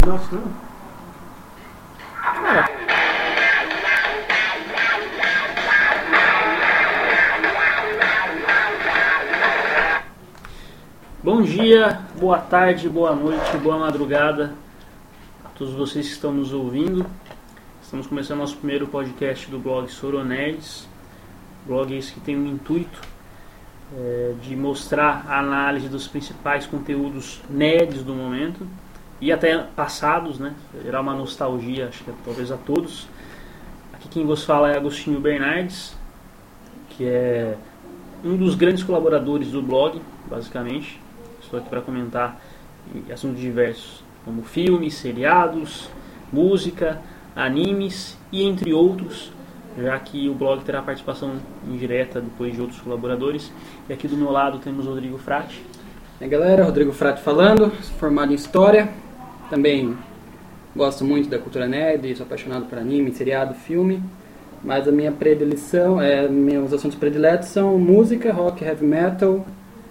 Nossa, não. Bom dia, boa tarde, boa noite, boa madrugada a todos vocês que estão nos ouvindo. Estamos começando nosso primeiro podcast do blog Soronerds. Blog esse que tem o intuito de mostrar a análise dos principais conteúdos nerds do momento e até passados, né? Gerar uma nostalgia, acho que talvez a todos. Aqui quem vos fala é Agostinho Bernardes, que é um dos grandes colaboradores do blog, basicamente. Estou aqui para comentar assuntos diversos, como filmes, seriados, música, animes e entre outros, já que o blog terá participação indireta depois de outros colaboradores. E aqui do meu lado temos o Rodrigo Frati. E aí galera, Rodrigo Frati falando, formado em História, também gosto muito da cultura nerd, sou apaixonado por anime, seriado, filme, mas a minha predileção, meus assuntos prediletos são música, rock, heavy metal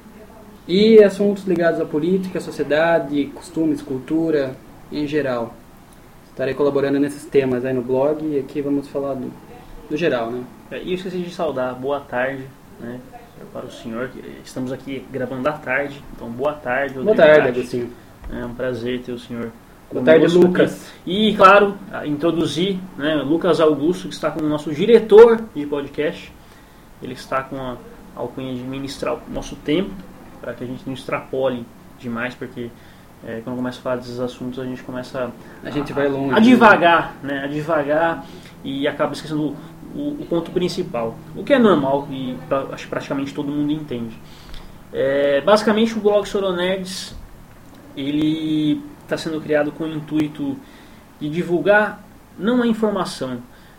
e assuntos ligados à política, sociedade, costumes, cultura em geral. Estarei colaborando nesses temas aí no blog e aqui vamos falar do geral, né? E eu esqueci de saudar, boa tarde, né, para o senhor, que estamos aqui gravando à tarde, então boa tarde. Boa tarde, Agostinho. É um prazer ter o senhor. Boa tarde, Lucas. Aqui. E, claro, introduzir, né, Lucas Augusto, que está como nosso diretor de podcast. Ele está com a alcunha de ministrar o nosso tempo, para que a gente não extrapole demais, porque quando começa a falar desses assuntos, a gente começa vai longe, a divagar, né, a divagar e acaba esquecendo o ponto principal, o que é normal e acho que praticamente todo mundo entende. Basicamente, o blog Soronerds ele está sendo criado com o intuito de divulgar não a informação,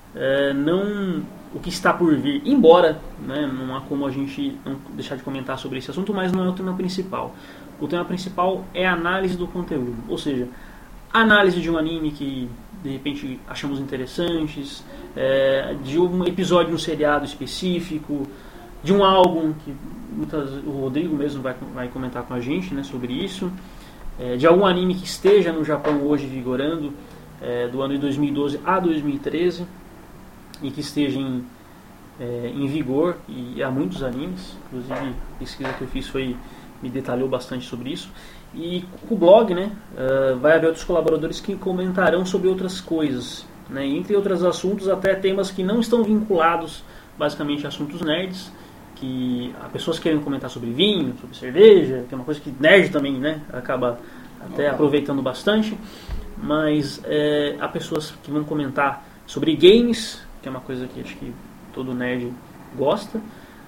não o que está por vir, embora, né, não há como a gente não deixar de comentar sobre esse assunto, mas não é o tema principal. O tema principal é a análise do conteúdo, ou seja, a análise de um anime que de repente achamos interessantes, de um episódio, um seriado específico, de um álbum que o Rodrigo mesmo vai comentar com a gente, né, sobre isso, de algum anime que esteja no Japão hoje vigorando, do ano de 2012 a 2013, e que esteja em vigor, e há muitos animes, inclusive a pesquisa que eu fiz me detalhou bastante sobre isso. E com o blog, né, vai haver outros colaboradores que comentarão sobre outras coisas, né, entre outros assuntos, até temas que não estão vinculados basicamente a assuntos nerds, que as pessoas querem comentar sobre vinho, sobre cerveja, que é uma coisa que nerd também, né, acaba até aproveitando bastante, mas há pessoas que vão comentar sobre games, que é uma coisa que acho que todo nerd gosta,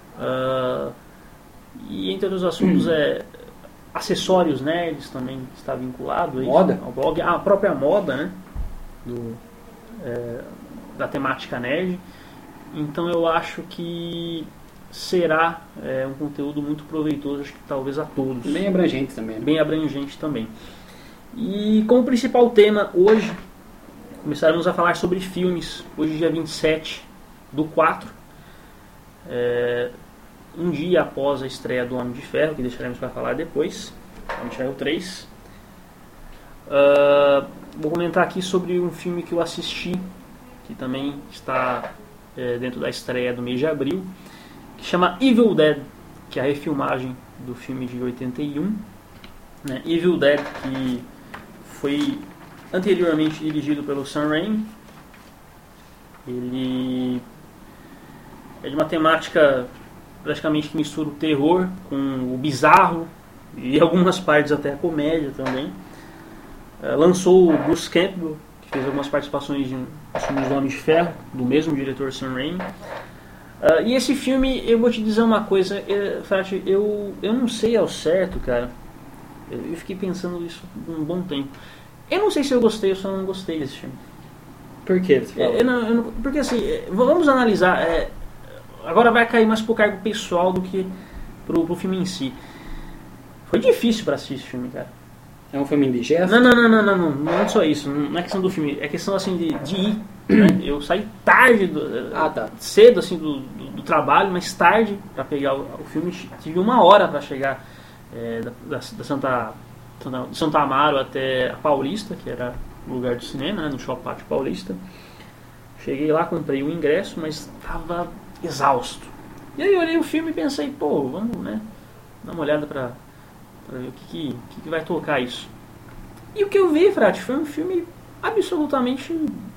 e entre outros assuntos acessórios nerds também está vinculado ao blog, a própria moda, né, da temática nerd. Então eu acho que será um conteúdo muito proveitoso, acho que talvez a todos. Bem abrangente também. Bem abrangente também. E como principal tema hoje, começaremos a falar sobre filmes. Hoje, dia 27/4, um dia após a estreia do Homem de Ferro, que deixaremos para falar depois, Homem de Ferro 3. Vou comentar aqui sobre um filme que eu assisti, que também está dentro da estreia do mês de abril, que chama Evil Dead, que é a refilmagem do filme de 81. Né? Evil Dead, que foi anteriormente dirigido pelo Sam Raimi. Ele é de uma temática praticamente que mistura o terror com o bizarro e algumas partes até a comédia também. Lançou o Bruce Campbell, que fez algumas participações em filmes do Homem de Ferro, do mesmo diretor Sam Raimi. E esse filme, eu vou te dizer uma coisa, Frati, eu não sei ao certo, cara. Eu fiquei pensando isso por um bom tempo. Eu não sei se eu gostei ou se eu não gostei desse filme. Por quê? Porque assim, vamos analisar. Agora vai cair mais pro cargo pessoal do que pro filme em si. Foi difícil pra assistir esse filme, cara. É um filme indigesto? Não é só isso. Não é questão do filme. É questão assim de ir. Né? Eu saí tarde, cedo assim do trabalho, mas tarde pra pegar o filme. Tive 1 hora pra chegar da Santa de Santa Amaro até a Paulista, que era o lugar do cinema, né, no Shopping Pátio Paulista. Cheguei lá, comprei o ingresso, mas estava exausto. E aí eu olhei o filme e pensei, pô, vamos, né, dar uma olhada pra ver o que vai tocar isso. E o que eu vi, Frati, foi um filme absolutamente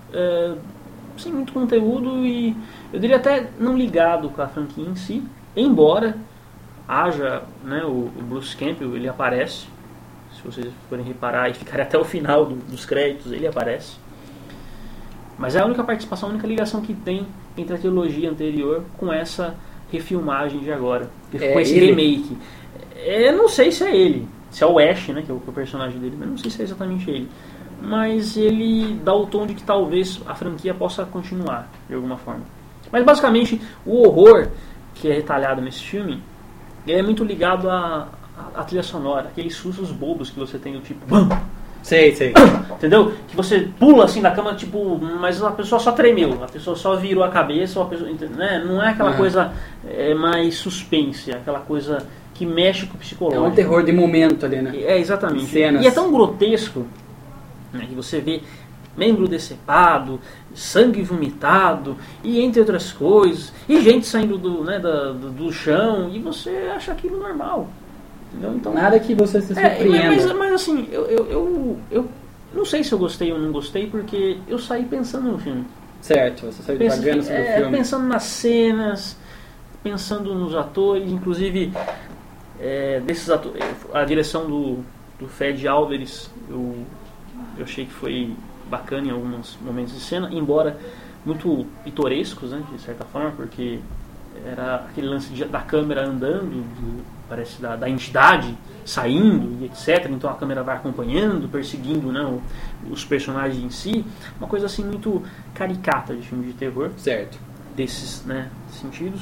sem muito conteúdo e eu diria até não ligado com a franquia em si, embora haja, né, o Bruce Campbell, ele aparece, se vocês forem reparar e ficarem até o final dos créditos, ele aparece. Mas é a única participação, a única ligação que tem entre a trilogia anterior com essa refilmagem de agora, com esse remake. Eu não sei se é ele, se é o Ash, né, que é o personagem dele, mas não sei se é exatamente ele. Mas ele dá o tom de que talvez a franquia possa continuar, de alguma forma. Mas basicamente, o horror que é retalhado nesse filme é muito ligado à trilha sonora, aqueles sustos bobos que você tem, do tipo... BAM! Sei. Entendeu? Que você pula assim da cama, tipo, mas a pessoa só tremeu, a pessoa só virou a cabeça, ou a pessoa, né? Não é aquela coisa mais suspense, é aquela coisa que mexe com o psicológico. É um terror de momento ali, né? Exatamente. Cenas. E é tão grotesco, né, que você vê membro decepado, sangue vomitado, e entre outras coisas, e gente saindo do chão, e você acha aquilo normal. Entendeu? Então, nada que você se surpreenda. Mas assim, eu não sei se eu gostei ou não gostei, porque eu saí pensando no filme. Certo, você saiu devagando sobre o filme. Pensando nas cenas, pensando nos atores, inclusive desses atores, a direção do Fed Álvares, eu achei que foi bacana em alguns momentos de cena, embora muito pitorescos, né, de certa forma, porque era aquele lance da câmera andando, parece da entidade saindo e etc. Então a câmera vai acompanhando, perseguindo, né, os personagens em si. Uma coisa assim muito caricata de filme de terror. Certo. Desses, né, sentidos.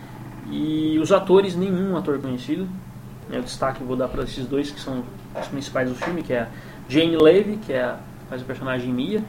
E os atores, nenhum ator conhecido. O destaque eu vou dar para esses dois que são os principais do filme, que é a Jane Levy, que faz o personagem Mia.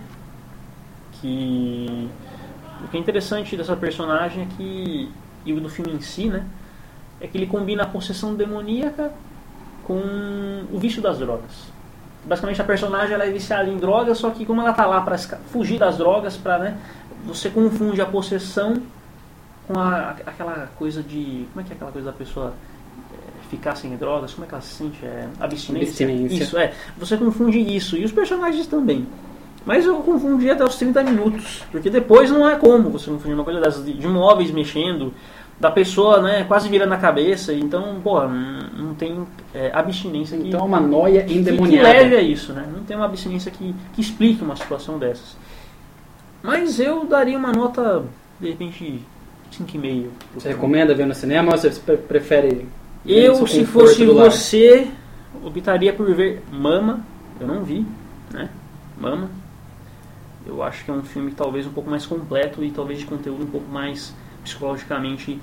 O que é interessante dessa personagem é que, e do filme em si, né, é que ele combina a possessão demoníaca com o vício das drogas. Basicamente a personagem ela é viciada em drogas, só que como ela está lá para fugir das drogas, né, você confunde a possessão com aquela coisa de... Como é que é aquela coisa da pessoa ficar sem drogas? Como é que ela se sente? Abstinência? Isso, Você confunde isso. E os personagens também. Mas eu confundi até os 30 minutos. Porque depois não é como você confundir uma coisa dessas, de móveis mexendo, da pessoa, né, quase virando a cabeça. Então, não tem abstinência que... Então é uma noia endemoniada. Que leve a isso, né? Não tem uma abstinência que explique uma situação dessas. Mas eu daria uma nota, de repente, 5,5. Você recomenda ver no cinema ou você prefere... Eu, se fosse você, optaria por ver Mama. Eu não vi, né? Mama. Eu acho que é um filme talvez um pouco mais completo e talvez de conteúdo um pouco mais psicologicamente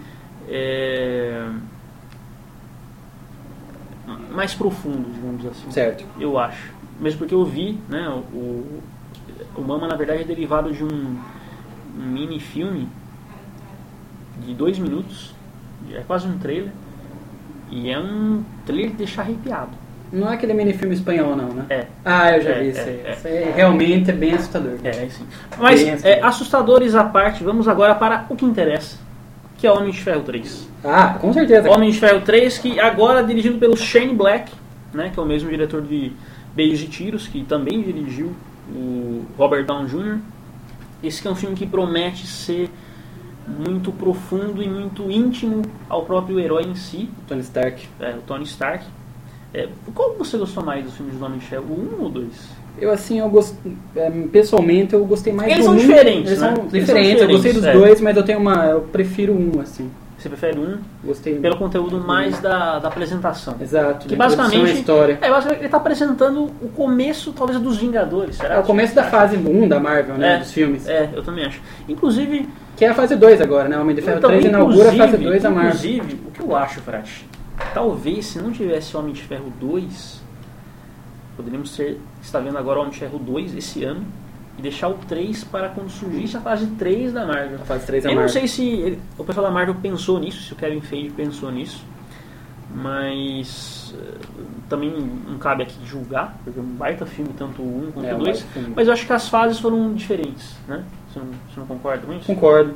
mais profundo, digamos assim. Certo. Eu acho. Mesmo porque eu vi, né? O Mama, na verdade, é derivado de um mini filme de 2 minutos. É quase um trailer. E é um trailer que deixa arrepiado. Não é aquele mini-filme espanhol, não, né? Eu já vi isso aí. Isso aí realmente é bem assustador. Sim. Mas, assustadores à parte, vamos agora para o que interessa, que é Homem de Ferro 3. Com certeza. Homem de Ferro 3, que agora é dirigido pelo Shane Black, né, que é o mesmo diretor de Beijos e Tiros, que também dirigiu o Robert Downey Jr. Esse que é um filme que promete ser muito profundo e muito íntimo ao próprio herói em si. Tony Stark. O Tony Stark. Qual você gostou mais dos filmes do Homem de Ferro? O 1 ou o 2? Pessoalmente eu gostei mais Eles do 1. Eles são diferentes, eu gostei dos dois, mas eu prefiro um, assim. Você prefere um? Gostei. Pelo conteúdo mais da apresentação. Exato. Que basicamente a história. Basicamente ele está apresentando o começo, talvez, dos Vingadores. Será? É o começo da fase 1 da Marvel, né? Dos filmes. Eu também acho. Inclusive... Que é a fase 2 agora, né? O Homem de Ferro 3 inaugura a fase 2 da Marvel. Inclusive, o que eu acho, Frati, talvez se não tivesse Homem de Ferro 2, poderíamos estar vendo agora o Homem de Ferro 2 esse ano e deixar o 3 para quando surgisse a fase 3 da Marvel. A fase 3 da Eu Marvel. não sei se o pessoal da Marvel pensou nisso, se o Kevin Feige pensou nisso, mas também não cabe aqui julgar, porque é um baita filme, tanto o 1 quanto o 2, filme. mas eu acho que as fases foram diferentes, né? Você não concorda com isso? Concordo.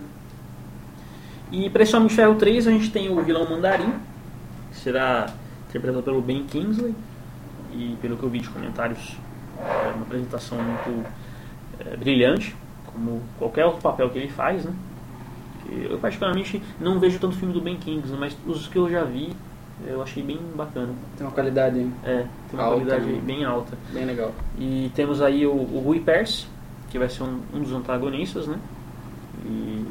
E para esse Homem de Ferro 3 a gente tem o vilão Mandarim, que será interpretado pelo Ben Kingsley, e pelo que eu vi de comentários, é uma apresentação muito brilhante, como qualquer outro papel que ele faz, né? Eu particularmente não vejo tanto filme do Ben Kingsley, mas os que eu já vi eu achei bem bacana. Tem uma qualidade tem uma alta, qualidade né? bem alta. Bem legal. E temos aí o Rui Percy, que vai ser um dos antagonistas, né? E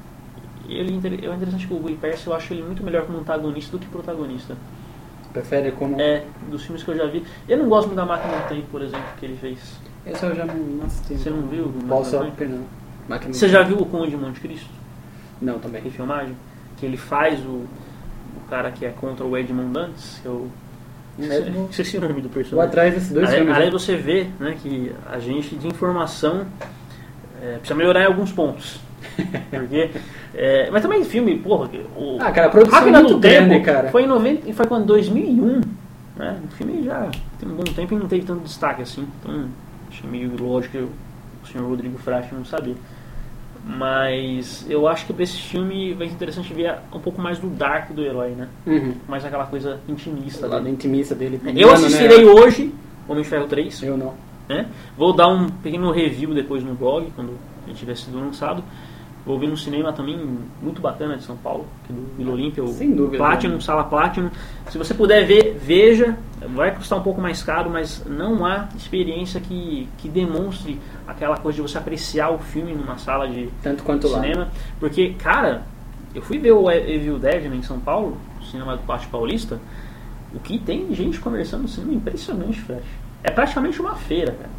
é interessante que o Rui Percy, eu acho ele muito melhor como antagonista do que protagonista. Prefere como... Dos filmes que eu já vi. Eu não gosto muito da Máquina do Tempo, por exemplo, que ele fez. Esse eu já não assisti. Você não viu? Não. Você já viu o Conde de Monte Cristo? Não, também. Em filmagem? Que ele faz o cara que é contra o Edmond Dantes, que eu... Esqueci o nome do personagem. Vou atrás desses dois filmes. Aí você vê, né, que a gente de informação precisa melhorar em alguns pontos. Porque, mas também filme, porra... cara, a produção é muito grande, cara. Foi quando? 2001. Né? O filme já tem um bom tempo e não teve tanto destaque assim. Então, achei meio lógico o senhor Rodrigo Frati não saber. Mas eu acho que pra esse filme vai ser interessante ver um pouco mais do dark do herói, né? Uhum. Mais aquela coisa intimista O lado dele. intimista dele. Eu assistirei hoje Homem de Ferro 3. Eu não. Né? Vou dar um pequeno review depois no blog, quando ele tiver sido lançado. Vou ver no cinema também, muito bacana de São Paulo, aqui do Vila Olímpia, sem dúvida, Platinum, Sala Platinum. Se você puder ver, veja. Vai custar um pouco mais caro, mas não há experiência que demonstre aquela coisa de você apreciar o filme numa sala de tanto quanto cinema. Lá. Porque, cara, eu fui ver o Evil Dead em São Paulo, no cinema do Pátio Paulista. O que tem de gente conversando no cinema é impressionante, Flash. É praticamente uma feira, cara.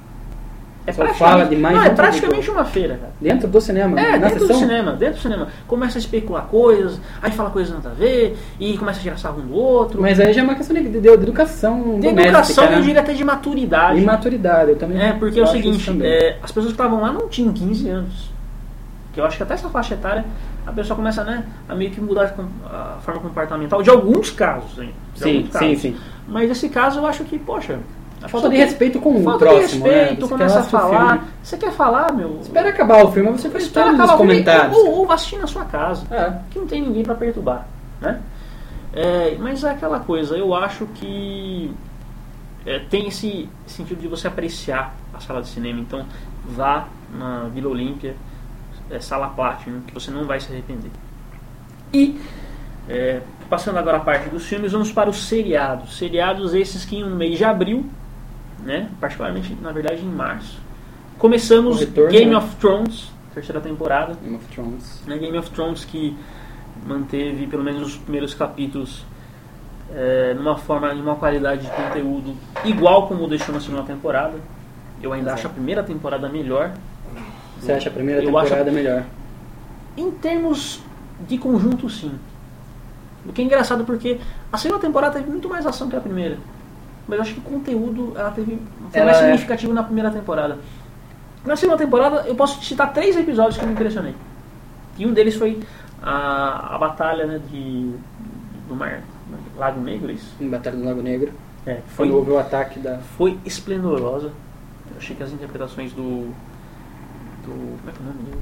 É praticamente uma feira, cara. Dentro do cinema? Dentro do cinema. Começa a especular coisas, aí fala coisas nada a ver, e começa a tirar sarro um do outro. Mas aí já é uma questão de educação de educação, eu diria até de maturidade. Imaturidade, eu também. Porque é o seguinte, as pessoas que estavam lá não tinham 15 anos. Que eu acho que até essa faixa etária, a pessoa começa, né, a meio que mudar a forma comportamental, de alguns casos, hein? Sim. Mas esse caso eu acho que, poxa... Falta de respeito com o próximo, de respeito, né? começa a falar. Você quer falar, meu... Espera acabar o filme, você vai estar nos comentários. Ou assistir na sua casa, que não tem ninguém para perturbar, né? Mas é aquela coisa, eu acho que tem esse sentido de você apreciar a sala de cinema. Então, vá na Vila Olímpia, Sala Platinum, que você não vai se arrepender. E... passando agora a parte dos filmes, vamos para os seriados. Seriados esses que no mês de abril, né, particularmente, na verdade, em março. Começamos Game of Thrones, terceira temporada. Game of Thrones que manteve pelo menos os primeiros capítulos numa forma, numa qualidade de conteúdo igual como deixou na segunda temporada. Eu ainda acho a primeira temporada melhor. Você acha a primeira temporada melhor? Em termos de conjunto, sim. O que é engraçado porque a segunda temporada teve muito mais ação que a primeira. Mas eu acho que o conteúdo foi mais significativo na primeira temporada. Na segunda temporada eu posso citar 3 episódios que me impressionei. E um deles foi a batalha, né, do Mar Lago Negro, isso? Batalha do Lago Negro. Foi, quando houve o ataque da... Foi esplendorosa. Eu achei que as interpretações do como é que é o nome dele?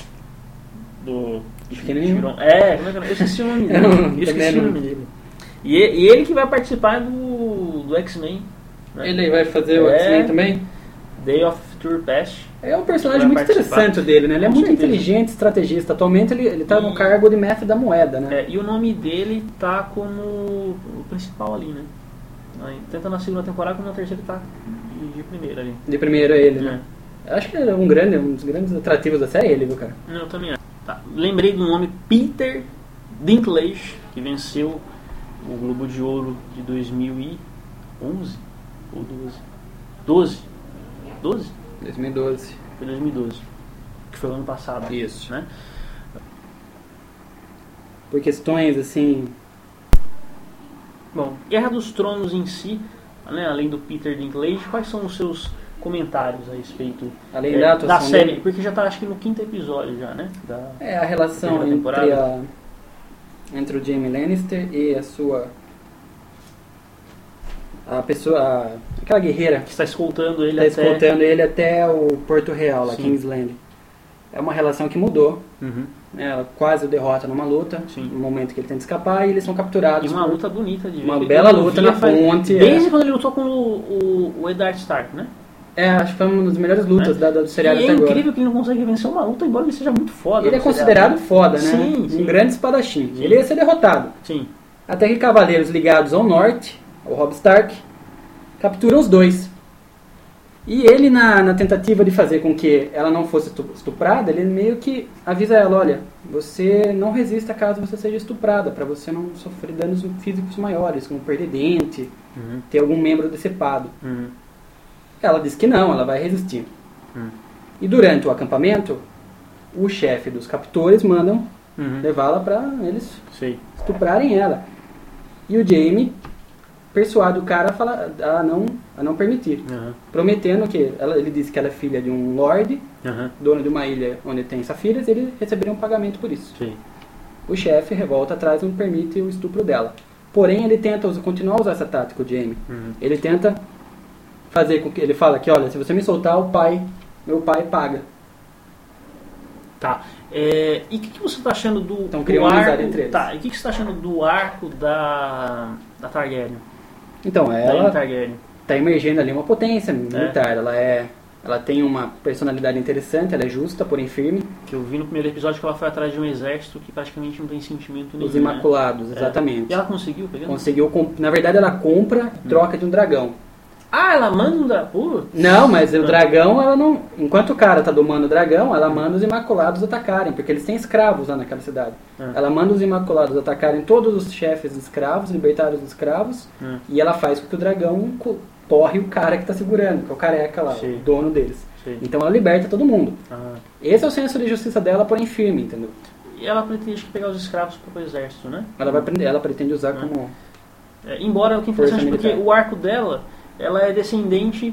Do pequenininho? como é que eu esqueci o nome dele. E ele que vai participar do X-Men, né? Ele vai fazer o X-Men também? Day of Future Past. É um personagem muito interessante dele, né? Ele é muito inteligente, estrategista. Atualmente ele está no cargo de mestre da moeda, né? E o nome dele tá como o principal ali, né? Tanto na segunda temporada como na terceira ele tá de primeira ali. De primeira ele, né? Acho que é um dos grandes atrativos da série ele, viu, cara? Eu também acho. Lembrei do nome Peter Dinklage, que venceu o Globo de Ouro de 2011 ou 12? 2012. Foi 2012, que foi o ano passado. Isso. Né? Por questões assim... Bom, Guerra dos Tronos em si, né, além do Peter Dinklage, quais são os seus comentários a respeito além da série? dele? Porque já está, acho que no 5º episódio já, né? A relação entre o Jaime Lannister e a sua a pessoa, aquela guerreira Que está escoltando ele está escoltando ele até o Porto Real, lá, Sim. Kingsland. É uma relação que mudou. Uhum. Né? Ela quase o derrota numa luta, Sim. no momento que ele tenta escapar, e eles são capturados. E uma por- luta bonita de ver. Uma que bela eu luta via na ponte, Desde quando ele lutou com o Eddard Stark, né? Acho que foi uma das melhores lutas do seriado E até é agora. incrível que ele não consegue vencer uma luta, embora ele seja muito foda. Ele é no considerado seriado. foda, né? Sim, sim. Um grande espadachim. Sim. Ele ia ser derrotado. Sim. Até que cavaleiros ligados ao norte, ao Robb Stark, capturam os dois. E ele, na tentativa de fazer com que ela não fosse estuprada, ele meio que avisa ela, olha, você não resista caso você seja estuprada, para você não sofrer danos físicos maiores, como perder dente, Uhum. ter algum membro decepado. Uhum. Ela diz que não, ela vai resistir. Uhum. E durante o acampamento, o chefe dos captores mandam Uhum. levá-la para eles Sei. estuprarem ela. E o Jaime persuade o cara a não permitir, Uhum. prometendo que ele disse que ela é filha de um lord, Uhum. dono de uma ilha onde tem safiras, e ele receberia um pagamento por isso. Sei. O chefe revolta atrás e não permite o estupro dela. Porém, ele tenta continuar a usar essa tática, o Jaime. Uhum. Ele tenta fazer com que ele fala que, olha, se você me soltar, meu pai paga. Tá. E o que você está achando do, Então, do cria uma amizade arco? entre eles. Tá. E o que você está achando do arco da Targaryen? Então, Da ela Aemma Targaryen. está emergendo ali uma potência militar. Ela tem uma personalidade interessante, ela é justa, porém firme. Que eu vi no primeiro episódio que ela foi atrás de um exército que praticamente não tem sentimento nenhum. Os Imaculados, né? exatamente. E ela conseguiu pegar? Conseguiu, na verdade ela compra e troca de um dragão. Ah, ela manda Putz. Não, mas o dragão, ela não... Enquanto o cara tá domando o dragão, ela manda os Imaculados atacarem, porque eles têm escravos lá naquela cidade. Ela manda os Imaculados atacarem todos os chefes escravos, libertar os escravos, e ela faz com que o dragão porre o cara que tá segurando, que é o careca lá, Sim. o dono deles. Sim. Então ela liberta todo mundo. Ah. Esse é o senso de justiça dela, porém firme, entendeu? E ela pretende acho que, pegar os escravos para o exército, né? Ela pretende usar como... Embora o que é interessante Força porque militar. o arco dela, ela é descendente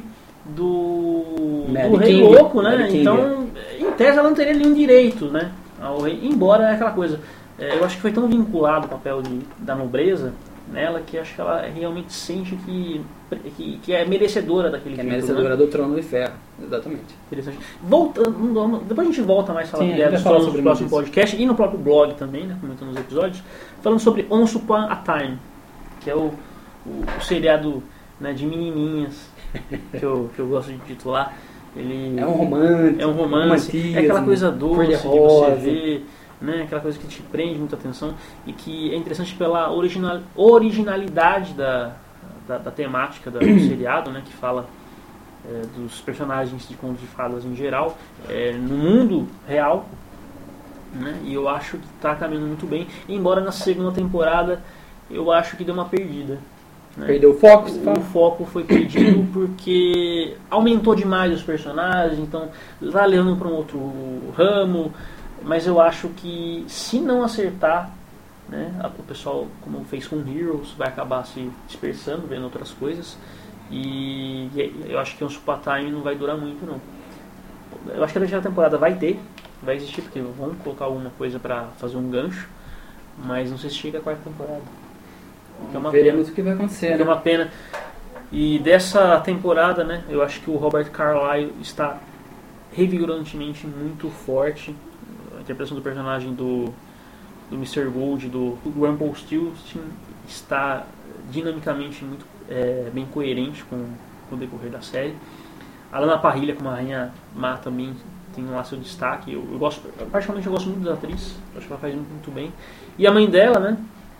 do Mad rei King. louco, né? Mad King. Então, em tese, ela não teria nenhum direito, né? Ao rei. Embora é aquela coisa, eu acho que foi tão vinculado o papel da nobreza nela que acho que ela realmente sente que é merecedora daquele Que é título, merecedora né? do trono de ferro. Exatamente. Interessante. Voltando, depois a gente volta mais a falar Sim, dela a gente vai nos falar no sobre próximo isso. podcast e no próprio blog também, né, comentando os episódios, falando sobre Once Upon a Time, que é o seriado, né, de menininhas que eu gosto de titular. Ele É um romance. é um romance, romantismo, é aquela coisa doce de você cor-de-rosa. ver, né, aquela coisa que te prende muita atenção e que é interessante pela originalidade da temática do seriado, né, que fala dos personagens de contos de fadas em geral, no mundo real, né, e eu acho que está caminhando muito bem, embora na segunda temporada eu acho que deu uma perdida. Né? Perdeu o foco, você O fala? foco foi perdido porque aumentou demais os personagens, então vai levando para um outro ramo, mas eu acho que se não acertar, né, o pessoal, como fez com Heroes, vai acabar se dispersando, vendo outras coisas, e eu acho que um Super Time não vai durar muito não. Eu acho que a terceira temporada vai existir, porque vão colocar alguma coisa para fazer um gancho, mas não sei se chega a quarta temporada. Que é uma Veremos pena. o que vai acontecer, É né? uma pena. E dessa temporada, né, eu acho que o Robert Carlyle está revigorantemente muito forte. A interpretação do personagem do Mr. Gold, do Rumpelstiltskin, está dinamicamente muito bem coerente com o decorrer da série. A Lana Parrilla, como a Rainha Má, também tem lá seu destaque. Eu particularmente eu gosto muito da atriz, acho que ela faz muito bem. E a mãe dela, né,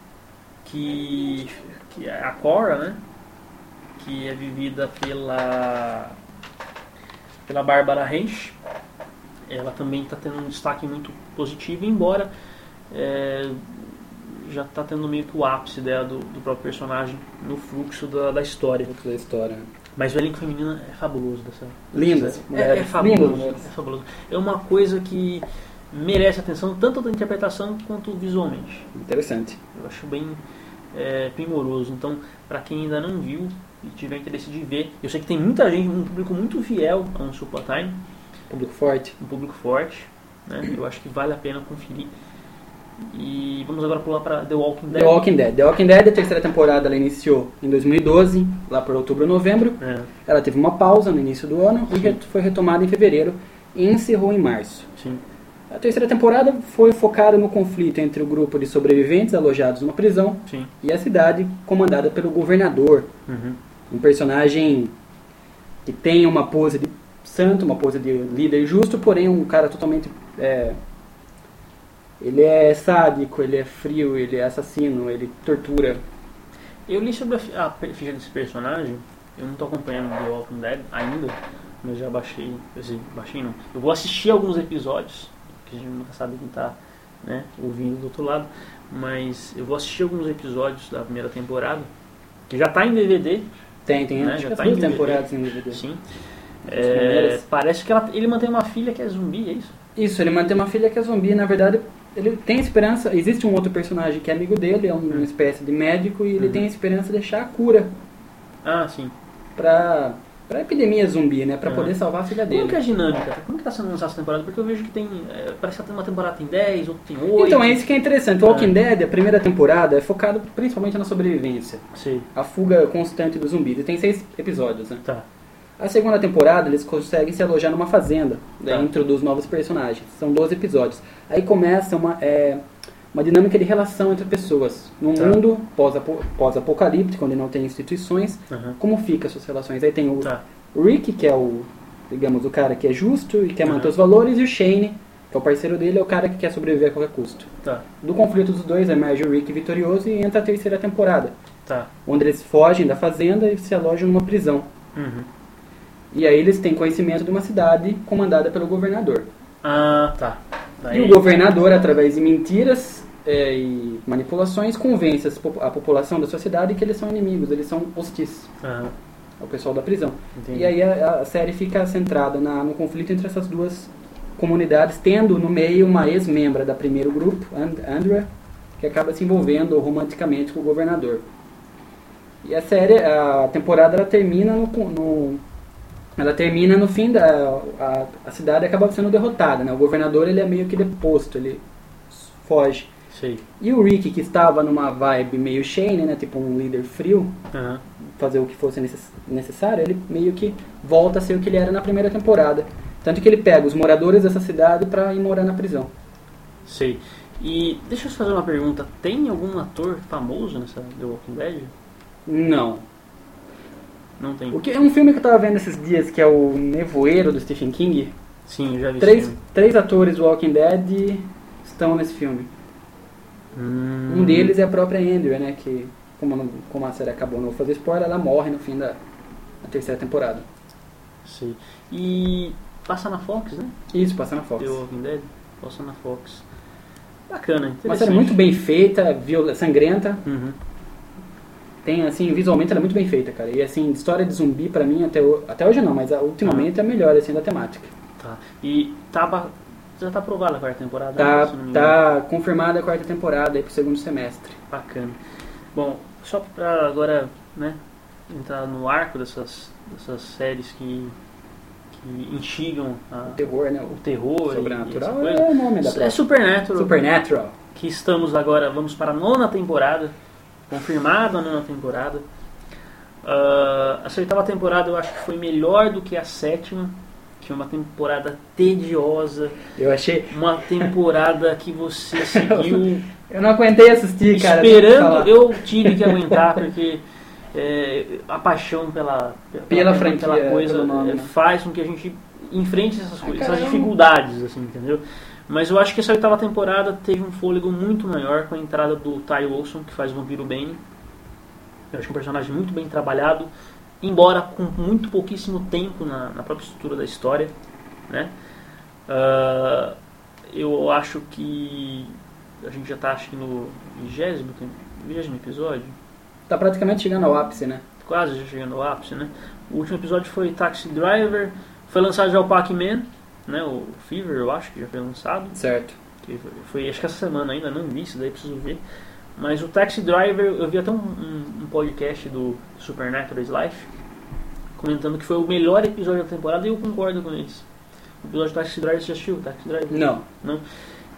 que é a Cora, né, que é vivida pela Bárbara Ranch. Ela também está tendo um destaque muito positivo, embora já está tendo meio que o ápice dela do próprio personagem no fluxo da história. Da história. Mas o elenco feminino é fabuloso dessa. Lindas. É fabuloso. Lindas. É fabuloso. É uma coisa que merece atenção, tanto da interpretação quanto visualmente. Interessante. Eu acho bem primoroso. Então, para quem ainda não viu e tiver interesse de ver, eu sei que tem muita gente, um público muito fiel a Once Upon a Time, Público forte. um público forte, né? Eu acho que vale a pena conferir. E vamos agora pular para The Walking Dead. The Walking Dead. The Walking Dead, a terceira temporada, ela iniciou em 2012, lá por outubro, novembro. Ela teve uma pausa no início do ano e foi retomada em fevereiro e encerrou em março. Sim. A terceira temporada foi focada no conflito entre o grupo de sobreviventes alojados numa prisão Sim. e a cidade comandada pelo governador. Um personagem que tem uma pose de santo, uma pose de líder justo, porém um cara totalmente... ele é sádico, ele é frio, ele é assassino, ele tortura. Eu li sobre a ficha desse personagem, eu não estou acompanhando The Walking Dead ainda, mas já baixei não. Eu vou assistir alguns episódios, que a gente nunca sabe quem está, né, ouvindo do outro lado, mas eu vou assistir alguns episódios da primeira temporada, que já está em DVD. Tem, né, acho já que tá as duas em DVD. temporadas em DVD. Sim. Parece que ele mantém uma filha que é zumbi, é isso? Isso, ele mantém uma filha que é zumbi, na verdade ele tem esperança, existe um outro personagem que é amigo dele, é uma espécie de médico, e ele tem a esperança de achar a cura. Ah, sim. Pra epidemia zumbi, né, pra poder salvar a filha dele. Como que é a dinâmica? Como que tá sendo lançada essa temporada? Porque eu vejo que tem, parece que uma temporada tem 10, outra tem 8. Então, é isso que é interessante. O Walking Dead, a primeira temporada, é focado principalmente na sobrevivência. Sim. A fuga constante dos zumbis. E tem 6 episódios, né? Tá. A segunda temporada, eles conseguem se alojar numa fazenda, dentro dos novos personagens. São 12 episódios. Aí começa uma dinâmica de relação entre pessoas. Num mundo pós-apocalíptico, onde não tem instituições, como ficam as suas relações? Aí tem o Rick, que é o cara que é justo e quer manter os valores, e o Shane, que é o parceiro dele, é o cara que quer sobreviver a qualquer custo. Do conflito dos dois, emerge o Rick vitorioso e entra a terceira temporada, onde eles fogem da fazenda e se alojam numa prisão. E aí eles têm conhecimento de uma cidade comandada pelo governador. Ah, tá. E o governador, através de mentiras e manipulações, convence a população da sua cidade que eles são inimigos, eles são hostis ao pessoal da prisão. Entendi. E aí a série fica centrada no conflito entre essas duas comunidades, tendo no meio uma ex-membra da primeiro grupo, Andrea, que acaba se envolvendo romanticamente com o governador. E a temporada ela termina no fim a cidade acaba sendo derrotada, né? O governador ele é meio que deposto, ele foge. Sei. E o Rick, que estava numa vibe meio Shane, né? Tipo um líder frio, fazer o que fosse necessário, ele meio que volta a ser o que ele era na primeira temporada. Tanto que ele pega os moradores dessa cidade pra ir morar na prisão. Sei. E deixa eu te fazer uma pergunta, tem algum ator famoso nessa The Walking Dead? Não. Não tem. É um filme que eu tava vendo esses dias, que é o Nevoeiro, do Stephen King. Sim, eu já vi. Três atores do Walking Dead estão nesse filme. Um deles é a própria Andrea, né? Que, como a série acabou, não vou fazer spoiler, ela morre no fim da terceira temporada. Sim. E passa na Fox, né? Isso, passa na Fox. The Walking Dead, passa na Fox. Bacana, interessante. Uma série muito bem feita, sangrenta. Tem, assim, visualmente ela é muito bem feita, cara. E, assim, história de zumbi, pra mim, até hoje não, mas ultimamente é a melhor, assim, da temática. Tá. E já tá aprovada a quarta temporada? Tá confirmada a quarta temporada aí pro segundo semestre. Bacana. Bom, só pra agora, né, entrar no arco dessas séries que instigam o terror, né? O terror. Sobrenatural é o nome da próxima. É Supernatural. Supernatural. Que estamos agora, vamos para a 9ª temporada. Confirmada a 9ª temporada. Essa 8ª temporada eu acho que foi melhor do que a 7ª, que é uma temporada tediosa. Eu achei. Uma temporada que você seguiu. Eu não aguentei assistir, cara. Esperando, eu tive que aguentar, porque a paixão pela franquia, pela coisa nome, faz com que a gente enfrente essas coisas, essas dificuldades, assim, entendeu? Mas eu acho que essa 8ª temporada teve um fôlego muito maior com a entrada do Ty Wilson, que faz o Vampiro Bane. Eu acho que é um personagem muito bem trabalhado, embora com muito pouquíssimo tempo na própria estrutura da história, né? Eu acho que a gente já está, acho que no 20º episódio. Tá praticamente chegando ao ápice, né? Quase já chegando ao ápice, né? O último episódio foi Taxi Driver, foi lançado já o Pac-Man, né? O Fever, eu acho que já foi lançado. Certo. Que foi acho que essa semana ainda, não vi isso daí, preciso ver. Mas o Taxi Driver, eu vi até um podcast do Supernatural Life comentando que foi o melhor episódio da temporada, e eu concordo com eles. O episódio do Taxi Driver, você já assistiu o Taxi Driver? Não.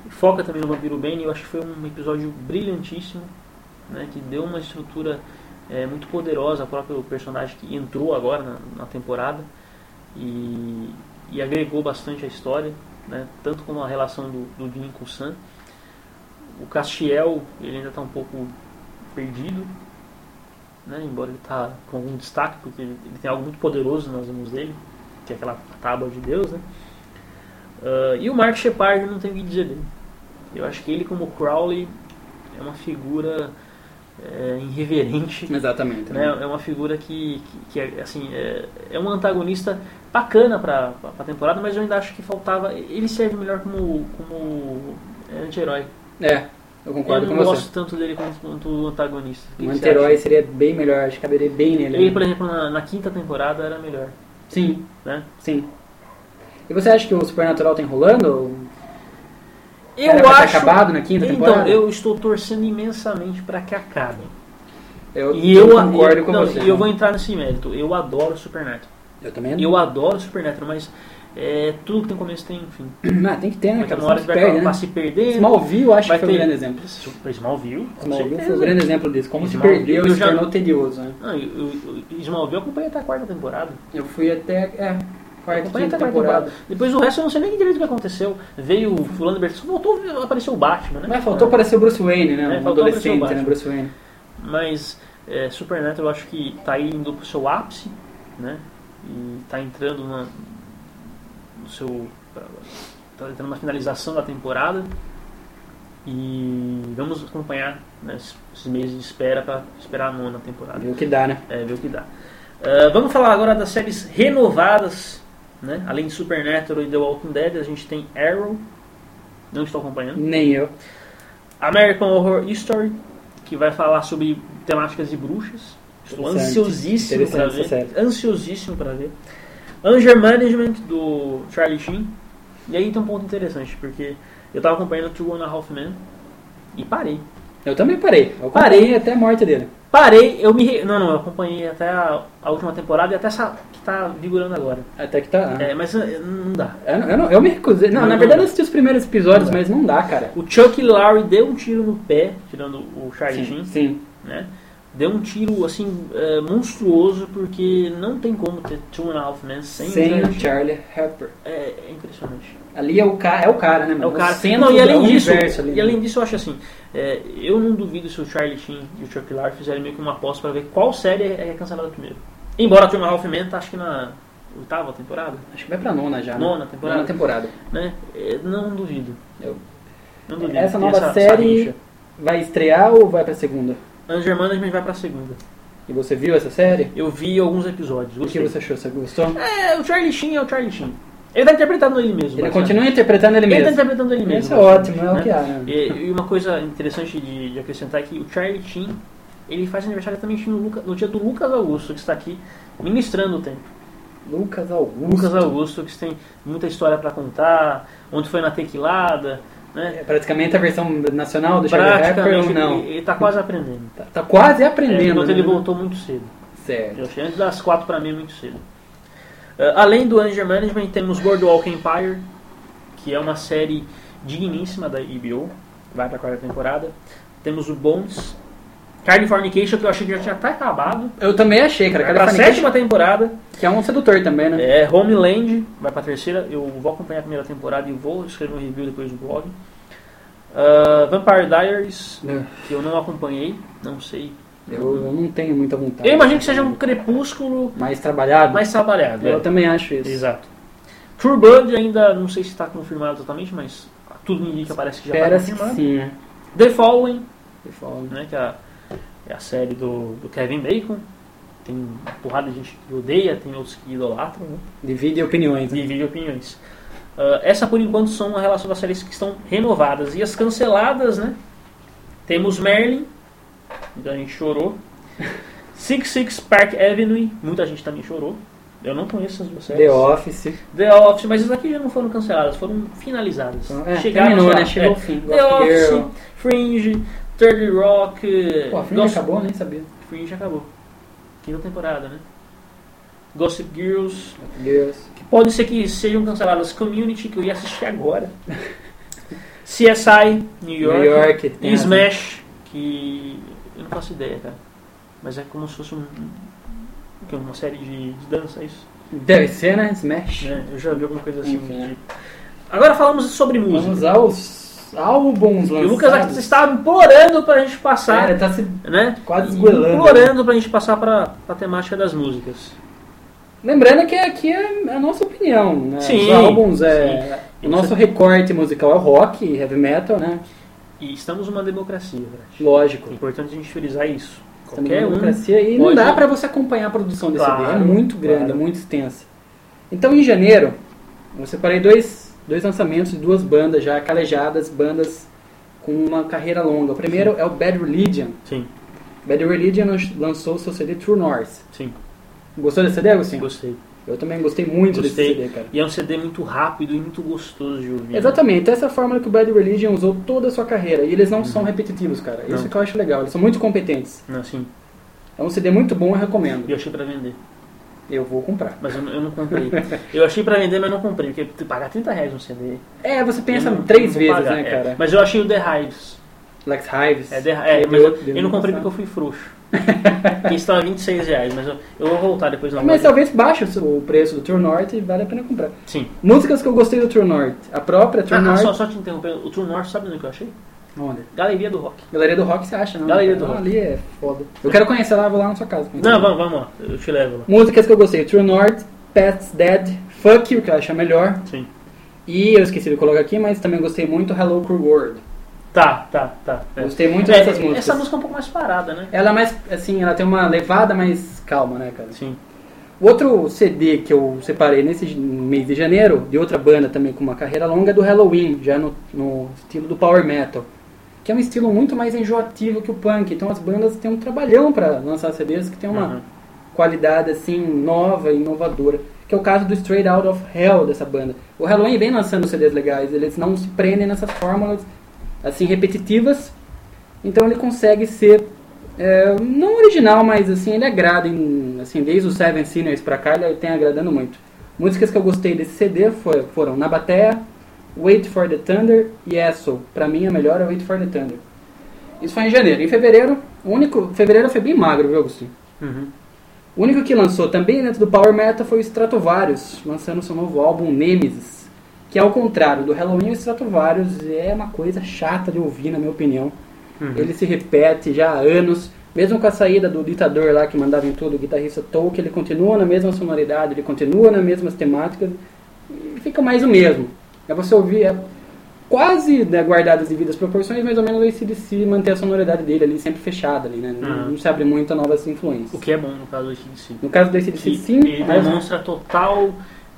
foca também no Vampiro Bane. Eu acho que foi um episódio brilhantíssimo, né, que deu uma estrutura muito poderosa ao próprio personagem que entrou agora na temporada e agregou bastante a história, né, tanto como a relação do Dean com o Sam. O Castiel, ele ainda está um pouco perdido, né, embora ele está com algum destaque, porque ele tem algo muito poderoso nas mãos dele, que é aquela tábua de Deus, né? E o Mark Shepard, não tem o que dizer dele. Eu acho que ele, como Crowley, é uma figura irreverente. Exatamente. Né? É uma figura que assim, é um antagonista bacana para a temporada, mas eu ainda acho que faltava. Ele serve melhor como anti-herói. Eu concordo com você. Eu não gosto tanto dele quanto antagonista. Um anti-herói seria bem melhor, acho que caberia bem nele. Ele, por exemplo, na quinta temporada era melhor. Sim, né? Sim. E você acha que o Supernatural tá enrolando? Eu acho. Acabado na quinta temporada? Então, eu estou torcendo imensamente para que acabe. Eu concordo com você. E eu vou entrar nesse mérito. Eu adoro Supernatural. Eu também adoro. Eu adoro Supernatural, mas tudo que tem começo tem fim. Tem que ter, né? Porque uma hora vai se perder. Smallville, eu acho que foi um grande exemplo. Smallville foi um grande exemplo disso. Como se perdeu e se tornou tedioso. Né? Smallville eu acompanhei até a quarta temporada. Eu fui até quarta temporada. Depois o resto eu não sei nem direito o que aconteceu. Veio o fulano Bertão, voltou, apareceu o Batman, né? Mas faltou aparecer o Bruce Wayne, né? Um adolescente, né? Bruce Wayne. Mas Supernatural eu acho que está indo pro seu ápice, né? E está entrando tá entrando na finalização da temporada. E vamos acompanhar, né, esses meses de espera para esperar a nona temporada. Ver o que dá, né? Ver o que dá. Vamos falar agora das séries renovadas, né? Além de Supernatural e The Walking Dead, a gente tem Arrow, não estou acompanhando. Nem eu. American Horror Story, que vai falar sobre temáticas de bruxas. Estou ansiosíssimo para ver. Ansiosíssimo para ver. Anger Management, do Charlie Sheen. E aí tem um ponto interessante, porque eu estava acompanhando Two and a Half Men e parei. Eu também parei. Eu parei até a morte dele. Parei, eu acompanhei até a última temporada e até essa que tá vigorando agora. Até que tá. Mas não dá. Eu me recusei. Não, na verdade eu assisti os primeiros episódios, mas não dá, cara. O Chuck Lorre deu um tiro no pé, tirando o Charlie Sheen. Sim. Né? Deu um tiro assim monstruoso, porque não tem como ter Two and a Half Men sem Charlie Harper. É impressionante. Ali é o cara, né? Mano? É o cara. E além disso, eu acho assim, eu não duvido se o Charlie Sheen e o Chuck Lorre fizerem meio que uma aposta para ver qual série é cancelada primeiro. Embora Two and a Half Men tá, acho que na oitava temporada. Acho que vai pra nona já. Nona temporada. Nona temporada. Né? Não duvido. Não duvido. Essa nova série vai estrear ou vai pra segunda? Anger Management vai pra segunda. E você viu essa série? Eu vi alguns episódios. O que você achou? Você gostou? O Charlie Sheen é o Charlie Sheen. Ele tá interpretando ele mesmo. Ele continua interpretando ele mesmo. Ele tá interpretando ele mesmo. Isso é ótimo, é o que há. Né? E uma coisa interessante de acrescentar é que o Charlie Sheen, ele faz aniversário também no dia do Lucas Augusto, que está aqui ministrando o tempo. Lucas Augusto, que tem muita história pra contar, onde foi na tequilada, né? É praticamente a versão nacional do Charlie Harper ou não? Ele tá quase aprendendo. Tá quase aprendendo. Enquanto ele voltou muito cedo. Certo. Eu achei antes das 4 pra mim é muito cedo. Além do Anger Management, temos Boardwalk Empire, que é uma série digníssima da HBO, vai pra quarta temporada. Temos o Bones, Californication, que eu achei que já tinha até acabado. Eu também achei, cara. Vai pra sétima temporada. Que é um sedutor também, né? Homeland, vai pra terceira. Eu vou acompanhar a primeira temporada e vou escrever um review depois do blog. Vampire Diaries, que eu não acompanhei, não sei. Eu não tenho muita vontade. Eu imagino que seja um Crepúsculo mais trabalhado. Eu também acho isso. Exato. True Blood ainda não sei se está confirmado totalmente, mas tudo indica, parece que já está confirmado. Sim, né? The Following, né, que é a série do Kevin Bacon. Tem uma porrada de gente que odeia, tem outros que idolatram. Né? Divide opiniões. Né? Divide opiniões. Essa, por enquanto, são a relação das séries que estão renovadas. E as canceladas, né? Temos Merlin, muita gente chorou. 66 Park Avenue, muita gente também chorou. Eu não conheço essas duas séries. The Office, mas essas aqui já não foram canceladas, foram finalizadas. Terminou, né? Chegou ao fim. The Office, Fringe, 30 Rock... Pô, Fringe acabou, nem sabia. Fringe acabou. Quinta temporada, né? Gossip Girls, que pode ser que sejam canceladas. Community, que eu ia assistir agora. CSI, New York. New York, tem E Smash, que eu não faço ideia, cara. Mas é como se fosse uma série de dança, é isso? Deve ser, né? Smash. É, eu já vi alguma coisa assim. Enfim. Agora falamos sobre música. Vamos aos álbuns E lançados. o Lucas estava implorando pra gente passar, Ele tá se né? quase esgoelando. Implorando pra gente passar pra temática das músicas. Lembrando que aqui é a nossa opinião, né? Sim, Os álbuns, sim. o nosso recorte musical é rock, heavy metal, né? E estamos numa democracia, Brad. Lógico. É importante a gente frisar isso. Estamos Qualquer numa um democracia e não pode- dá pra você acompanhar a produção desse CD, é muito grande, claro. é muito extensa. Então, em janeiro, eu separei dois lançamentos de duas bandas já calejadas, bandas com uma carreira longa. O primeiro é o Bad Religion. Sim, Bad Religion lançou o seu CD True North. sim, Gostou desse CD, Agostinho? gostei. Eu também gostei muito Gostei. desse CD, cara. E é um CD muito rápido e muito gostoso de ouvir. Exatamente, essa é a fórmula que o Bad Religion usou toda a sua carreira. E eles não são repetitivos, cara. Não. Isso que eu acho legal, eles são muito competentes. Não, sim. É um CD muito bom, eu recomendo. E eu achei pra vender. Eu vou comprar. Mas eu não comprei. Eu achei pra vender, mas não comprei. Porque tu pagar R$30 no CD. É, você pensa eu não- 3 não vou vezes, pagar, né, cara? Mas eu achei o The Hives. Lex Hives. Mas eu não comprei porque eu fui frouxo. Que estava R$26, mas eu vou voltar depois na Mas loja. talvez baixe o preço do True North e vale a pena comprar. Sim. Músicas que eu gostei do True North. A própria True North. Só te interromper. O True North, sabe onde que eu achei? Onde? Galeria do Rock. Galeria do Rock você acha, não? Galeria do Não, Rock. ali é foda. Eu quero conhecer lá, vou lá na sua casa. Não, vamos lá. Eu te levo lá. Músicas que eu gostei. True North, Past Dead, Fuck You, que eu acho a melhor. Sim. E eu esqueci de colocar aqui, mas também gostei muito Hello Cruel World. Tá. É. Gostei muito dessas músicas. Essa música é um pouco mais parada, né? Ela é mais, assim, ela tem uma levada mais calma, né, cara? Sim. O outro CD que eu separei nesse mês de janeiro, de outra banda também com uma carreira longa, é do Halloween, já no estilo do Power Metal. Que é um estilo muito mais enjoativo que o punk. Então as bandas têm um trabalhão para lançar CDs que tem uma qualidade, assim, nova e inovadora. Que é o caso do Straight Out of Hell dessa banda. O Halloween vem lançando CDs legais, eles não se prendem nessas fórmulas, assim, repetitivas. Então ele consegue ser, não original, mas assim, ele agrada, assim, desde os Seven Sinners pra cá, ele tem agradando muito. Músicas que eu gostei desse CD foram Nabatea, Wait for the Thunder e Esso. Pra mim a melhor é Wait for the Thunder. Isso foi em janeiro. Em fevereiro, fevereiro foi bem magro, viu, Agostinho? Uhum. O único que lançou também dentro do Power Metal foi o Stratovarius, lançando seu novo álbum Nemesis, que ao contrário do Halloween, o Stratovarius é uma coisa chata de ouvir, na minha opinião. Uhum. Ele se repete já há anos, mesmo com a saída do ditador lá que mandava em tudo, o guitarrista Tolkien, ele continua na mesma sonoridade, ele continua nas mesmas temáticas e fica mais o mesmo. É você ouvir, quase, né, guardado as devidas proporções, mais ou menos o AC/DC manter a sonoridade dele ali sempre fechada ali, né? Não se abre muito a novas influências. O que é bom no caso do AC/DC. No caso do AC/DC, sim, Ele mas demonstra total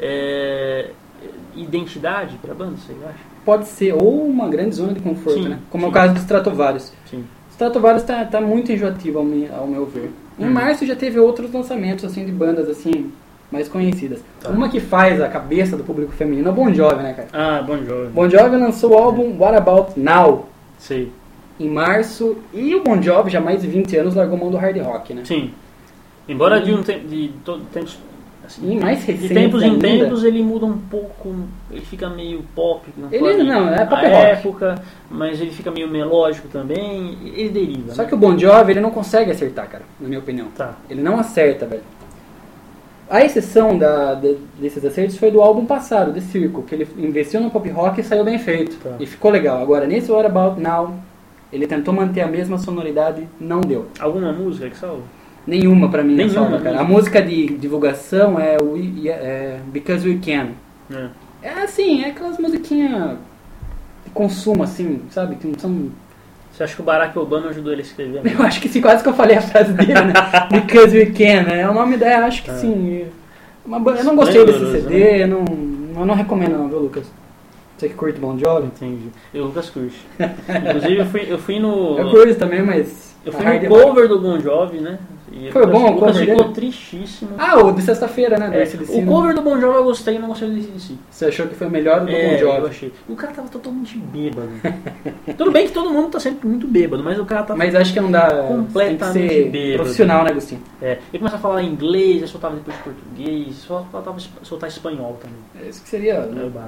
identidade pra banda, você acha? pode ser ou uma grande zona de conforto, Sim, né? Como é sim. o caso do Stratovarius. Sim. Stratovarius tá muito enjoativo ao meu ver. Em março já teve outros lançamentos assim de bandas assim mais conhecidas. Tá. Uma que faz a cabeça do público feminino é o Bon Jovi, né, cara? Ah, Bon Jovi. Bon Jovi lançou o álbum What About Now Sei. em março e o Bon Jovi já há mais de 20 anos largou mão do hard rock, né? Sim. Embora de tempos assim, E mais de recente tempos em ainda, tempos ele muda um pouco, ele fica meio pop, Ele não, é pop na rock. época, mas ele fica meio melódico também, ele deriva. Só né? que o Bon Jovi ele não consegue acertar, cara, na minha opinião. Tá. Ele não acerta, velho. A exceção desses acertos foi do álbum passado, The Circle, que ele investiu no pop rock e saiu bem feito. Tá. E ficou legal. Agora, nesse What About Now, ele tentou manter a mesma sonoridade, não deu. Alguma música que salva? Nenhuma pra mim, Nenhuma salva, cara. música. A música de divulgação é Because We Can. É. É assim, é aquelas musiquinhas de consumo, assim, sabe? Que não são... Você acha que o Barack Obama ajudou ele a escrever? Né? Eu acho que sim, quase que eu falei a frase dele, né? Because We Can, né? É o nome dela, acho que sim. Eu não gostei desse CD, eu não recomendo não, viu, Lucas? Você que curte Bon Jovi? Entendi. Eu Lucas curte. Inclusive eu fui no... Eu curto também, mas... Eu fui hard no rock. cover do Bon Jovi, né? E Foi bom o Lucas cover ficou dele? tristíssimo. Ah, o de sexta-feira, né? Do AC/DC, O né? cover do Bon Jovi eu gostei e não gostei do AC/DC. Você achou que foi o melhor do Bon Eu Jovi? achei. O cara tava totalmente bêbado. Tudo bem que todo mundo tá sempre muito bêbado, mas o cara tava Mas acho que não dá... completamente tem que ser bêbado. profissional, né, Agostinho? Ele começa a falar inglês, aí soltava depois português, só faltava soltar espanhol também. Isso que seria É o básico.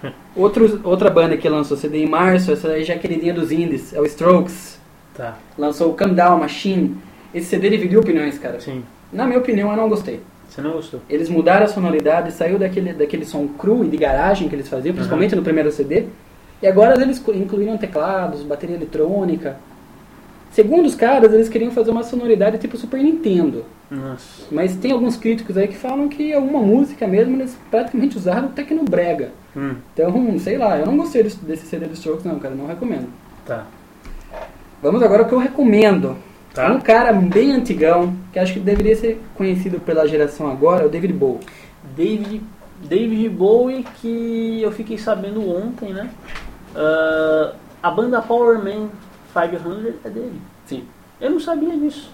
Outra banda que lançou CD em março, essa aí já é queridinha dos indies, é o Strokes. Tá. Lançou o Calm Down Machine. Esse CD dividiu opiniões, cara. Sim. Na minha opinião, eu não gostei. Você não gostou? Eles mudaram a sonoridade, saiu daquele som cru e de garagem que eles faziam, principalmente no primeiro CD. E agora eles incluíram teclados, bateria eletrônica. Segundo os caras, eles queriam fazer uma sonoridade tipo Super Nintendo. Nossa. Mas tem alguns críticos aí que falam que alguma música mesmo eles praticamente usaram tecnobrega. Então, sei lá, eu não gostei desse CD do Strokes não, cara, não recomendo. Tá. Vamos agora ao que eu recomendo. Tá. Um cara bem antigão, que acho que deveria ser conhecido pela geração agora, é o David Bowie. David Bowie, que eu fiquei sabendo ontem, né? A banda Power Man 500 é dele. Sim. Eu não sabia disso.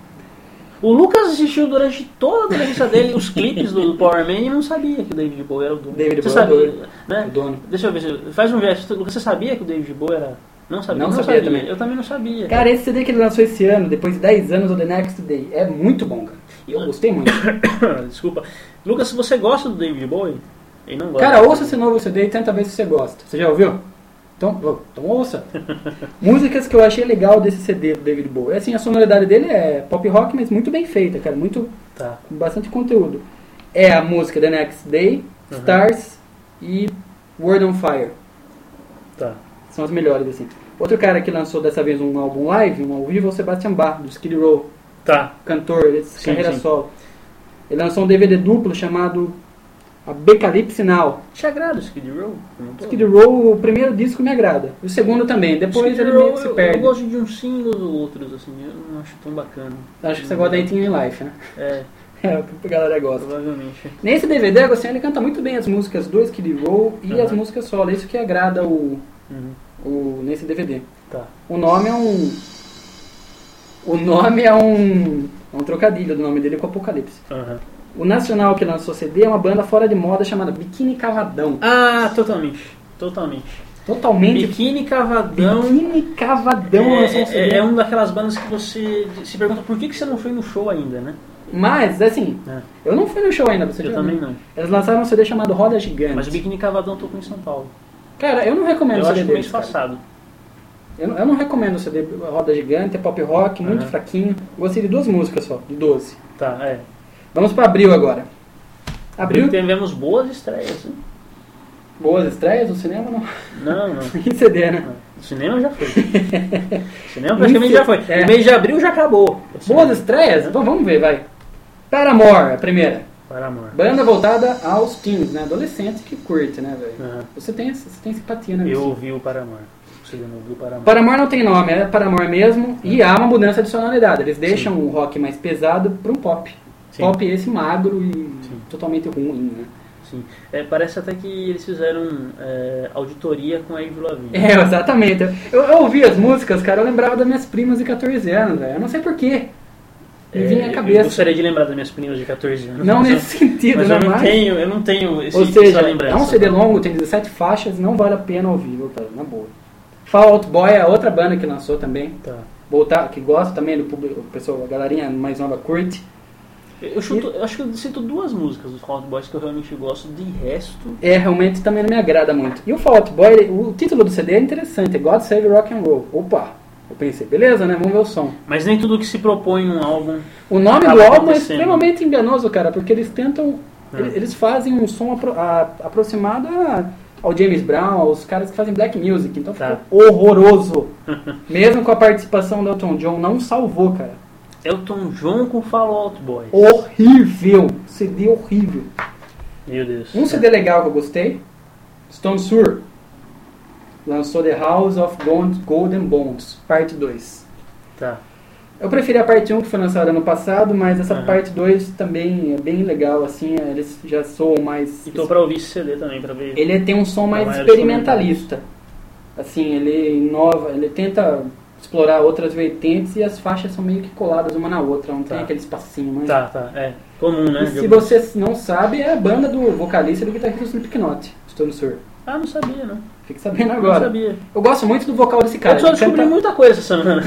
O Lucas assistiu durante toda a adolescência dele os clipes do Power Man e não sabia que o David Bowie era o dono. David Você Bowie sabia, né? o dono. Deixa eu ver, faz um gesto. Você sabia que o David Bowie era... Não sabia? Não sabia também. Eu também não sabia. Cara, esse CD que ele lançou esse ano, depois de 10 anos, o The Next Day, é muito bom, cara. Eu gostei muito. Desculpa. Lucas, se você gosta do David Bowie, ele não gosta. Cara, ouça esse novo CD e tenta ver se você gosta. Você já ouviu? Então ouça. Músicas que eu achei legal desse CD do David Bowie. Assim, a sonoridade dele é pop rock, mas muito bem feita, cara. Muito, Tá. com bastante conteúdo. É a música The Next Day, Stars e World on Fire. Tá. São as melhores, assim. Outro cara que lançou dessa vez um álbum live, um ao vivo, é o Sebastian Bach, do Skid Row. Tá. Cantor, ele Sim, carreira sim. solo. Ele lançou um DVD duplo chamado Apocalypse Now. Te agrada o Skid Row? Skid Row, o primeiro disco me agrada. O segundo também. Depois Skid ele Row, meio que se perde. eu gosto de uns singles ou outros, assim. Eu não acho tão bacana. Acho que você gosta da 18 in Life, né? É, É o que a galera gosta. provavelmente. Nesse DVD, assim, ele canta muito bem as músicas do Skid Row e as músicas solo. Isso que agrada nesse DVD. Tá. O nome é um trocadilho do nome dele com Apocalipse. O nacional que lançou CD é uma banda fora de moda chamada Biquíni Cavadão. Ah, totalmente. Totalmente. Biquíni Cavadão. Biquíni Cavadão lançou um CD. É uma daquelas bandas que você se pergunta por que você não foi no show ainda, né? Mas, assim, eu não fui no show ainda, você Eu já também viu. não. Eles lançaram um CD chamado Roda Gigante. Mas o Biquíni Cavadão tocou em São Paulo. Cara, eu não recomendo Eu o CD acho que mês deles, cara. passado. Eu não recomendo o CD Roda Gigante, é pop rock, muito fraquinho. Gostei de 2 músicas só, de 12. Tá, é. Vamos para abril agora. Abril, Tivemos boas estreias, hein? boas estreias no cinema, não? Não. Em CD, né? O cinema já foi. O cinema praticamente já foi. É. O mês de abril já acabou. Boas estreias? Então vamos ver, vai. Paramore, a primeira. Para amor. Banda voltada aos teens, né? Adolescente que curte, né, velho? Aham. Você tem simpatia, né? Eu ouvi o Paramore. Você não ouviu o Paramore? Paramore não tem nome, é Paramore mesmo. E há uma mudança de sonoridade. Eles deixam o rock mais pesado para um pop. Sim. Pop esse magro e totalmente ruim, né? Sim. Parece até que eles fizeram auditoria com a Avril Lavigne. É, exatamente. Eu ouvi as músicas, cara, eu lembrava das minhas primas de 14 anos, velho. Eu não sei porquê. Me vinha à Eu cabeça. gostaria de lembrar das minhas primas de 14 anos. Não mas nesse sentido, mas né? eu não tenho Ou essa seja, lembrança. é um CD longo, tem 17 faixas, não vale a pena ouvir, tá? Na boa. Fall Out Boy é a outra banda que lançou também. Tá. Que gosta também do público, a galerinha mais nova curte. Eu acho que eu cito 2 músicas dos Fall Out Boys que eu realmente gosto. De resto... Realmente também não me agrada muito. E o Fall Out Boy, o título do CD é interessante, é God Save Rock and Roll. Opa! Eu pensei, beleza, né? Vamos ver o som. Mas nem tudo que se propõe num álbum... O nome acaba do álbum é acontecendo. extremamente enganoso, cara, porque eles tentam... Eles fazem um som aproximado ao James Brown, aos caras que fazem black music. Então ficou horroroso. Mesmo com a participação do Elton John, não salvou, cara. Elton John com Fall Out Boys. Horrível. CD horrível. Meu Deus. Um CD legal que eu gostei, Stone Sour. Lançou The House of Golden Bones, parte 2. Tá. Eu preferi a parte 1 que foi lançada ano passado, mas essa parte 2 também é bem legal, assim, eles já soam mais... E tô pra ouvir esse CD também, pra ver... Ele tem um som mais maior experimentalista. Assim, ele inova, ele tenta explorar outras vertentes e as faixas são meio que coladas uma na outra, não tem aquele espacinho, mas... Tá, é. Comum, né? E se você não sabe, é a banda do vocalista e do guitarrista do Slipknot, Stone Sour. Ah, não sabia, não. Fique sabendo agora. Não sabia. Eu gosto muito do vocal desse cara. Eu só Ele descobri canta... muita coisa essa semana.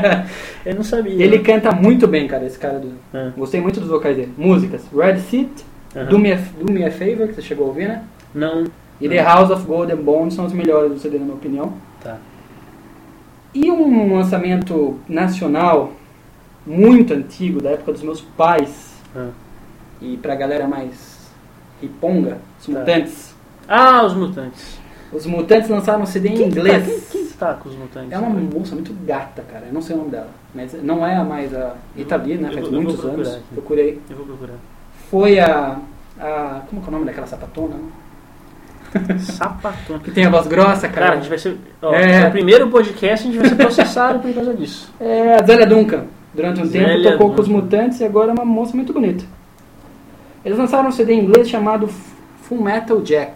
Eu não sabia. Ele canta muito bem, cara, esse cara. É. Gostei muito dos vocais dele. Músicas. Red Seat, Do Me a Favor, que você chegou a ouvir, né? Não. E The House of Gold and Bones são os melhores do CD, na minha opinião. Tá. E um lançamento nacional muito antigo, da época dos meus pais, e pra galera mais riponga, os Mutantes. Ah, os Mutantes. Os Mutantes lançaram um CD em inglês. Quem tá com os Mutantes? É uma moça muito gata, cara. Eu não sei o nome dela. Mas não é mais a Rita Lee, né? Faz muitos anos. Procurei. Eu vou procurar. Foi a... Como que é o nome daquela sapatona? Sapatona. Que tem a voz grossa, cara. Cara, a gente vai ser... É o primeiro podcast, a gente vai ser processado por causa disso. É a Zélia Duncan. Durante um tempo Zélia tocou Duncan. com os Mutantes e agora é uma moça muito bonita. Eles lançaram um CD em inglês chamado Full Metal Jack.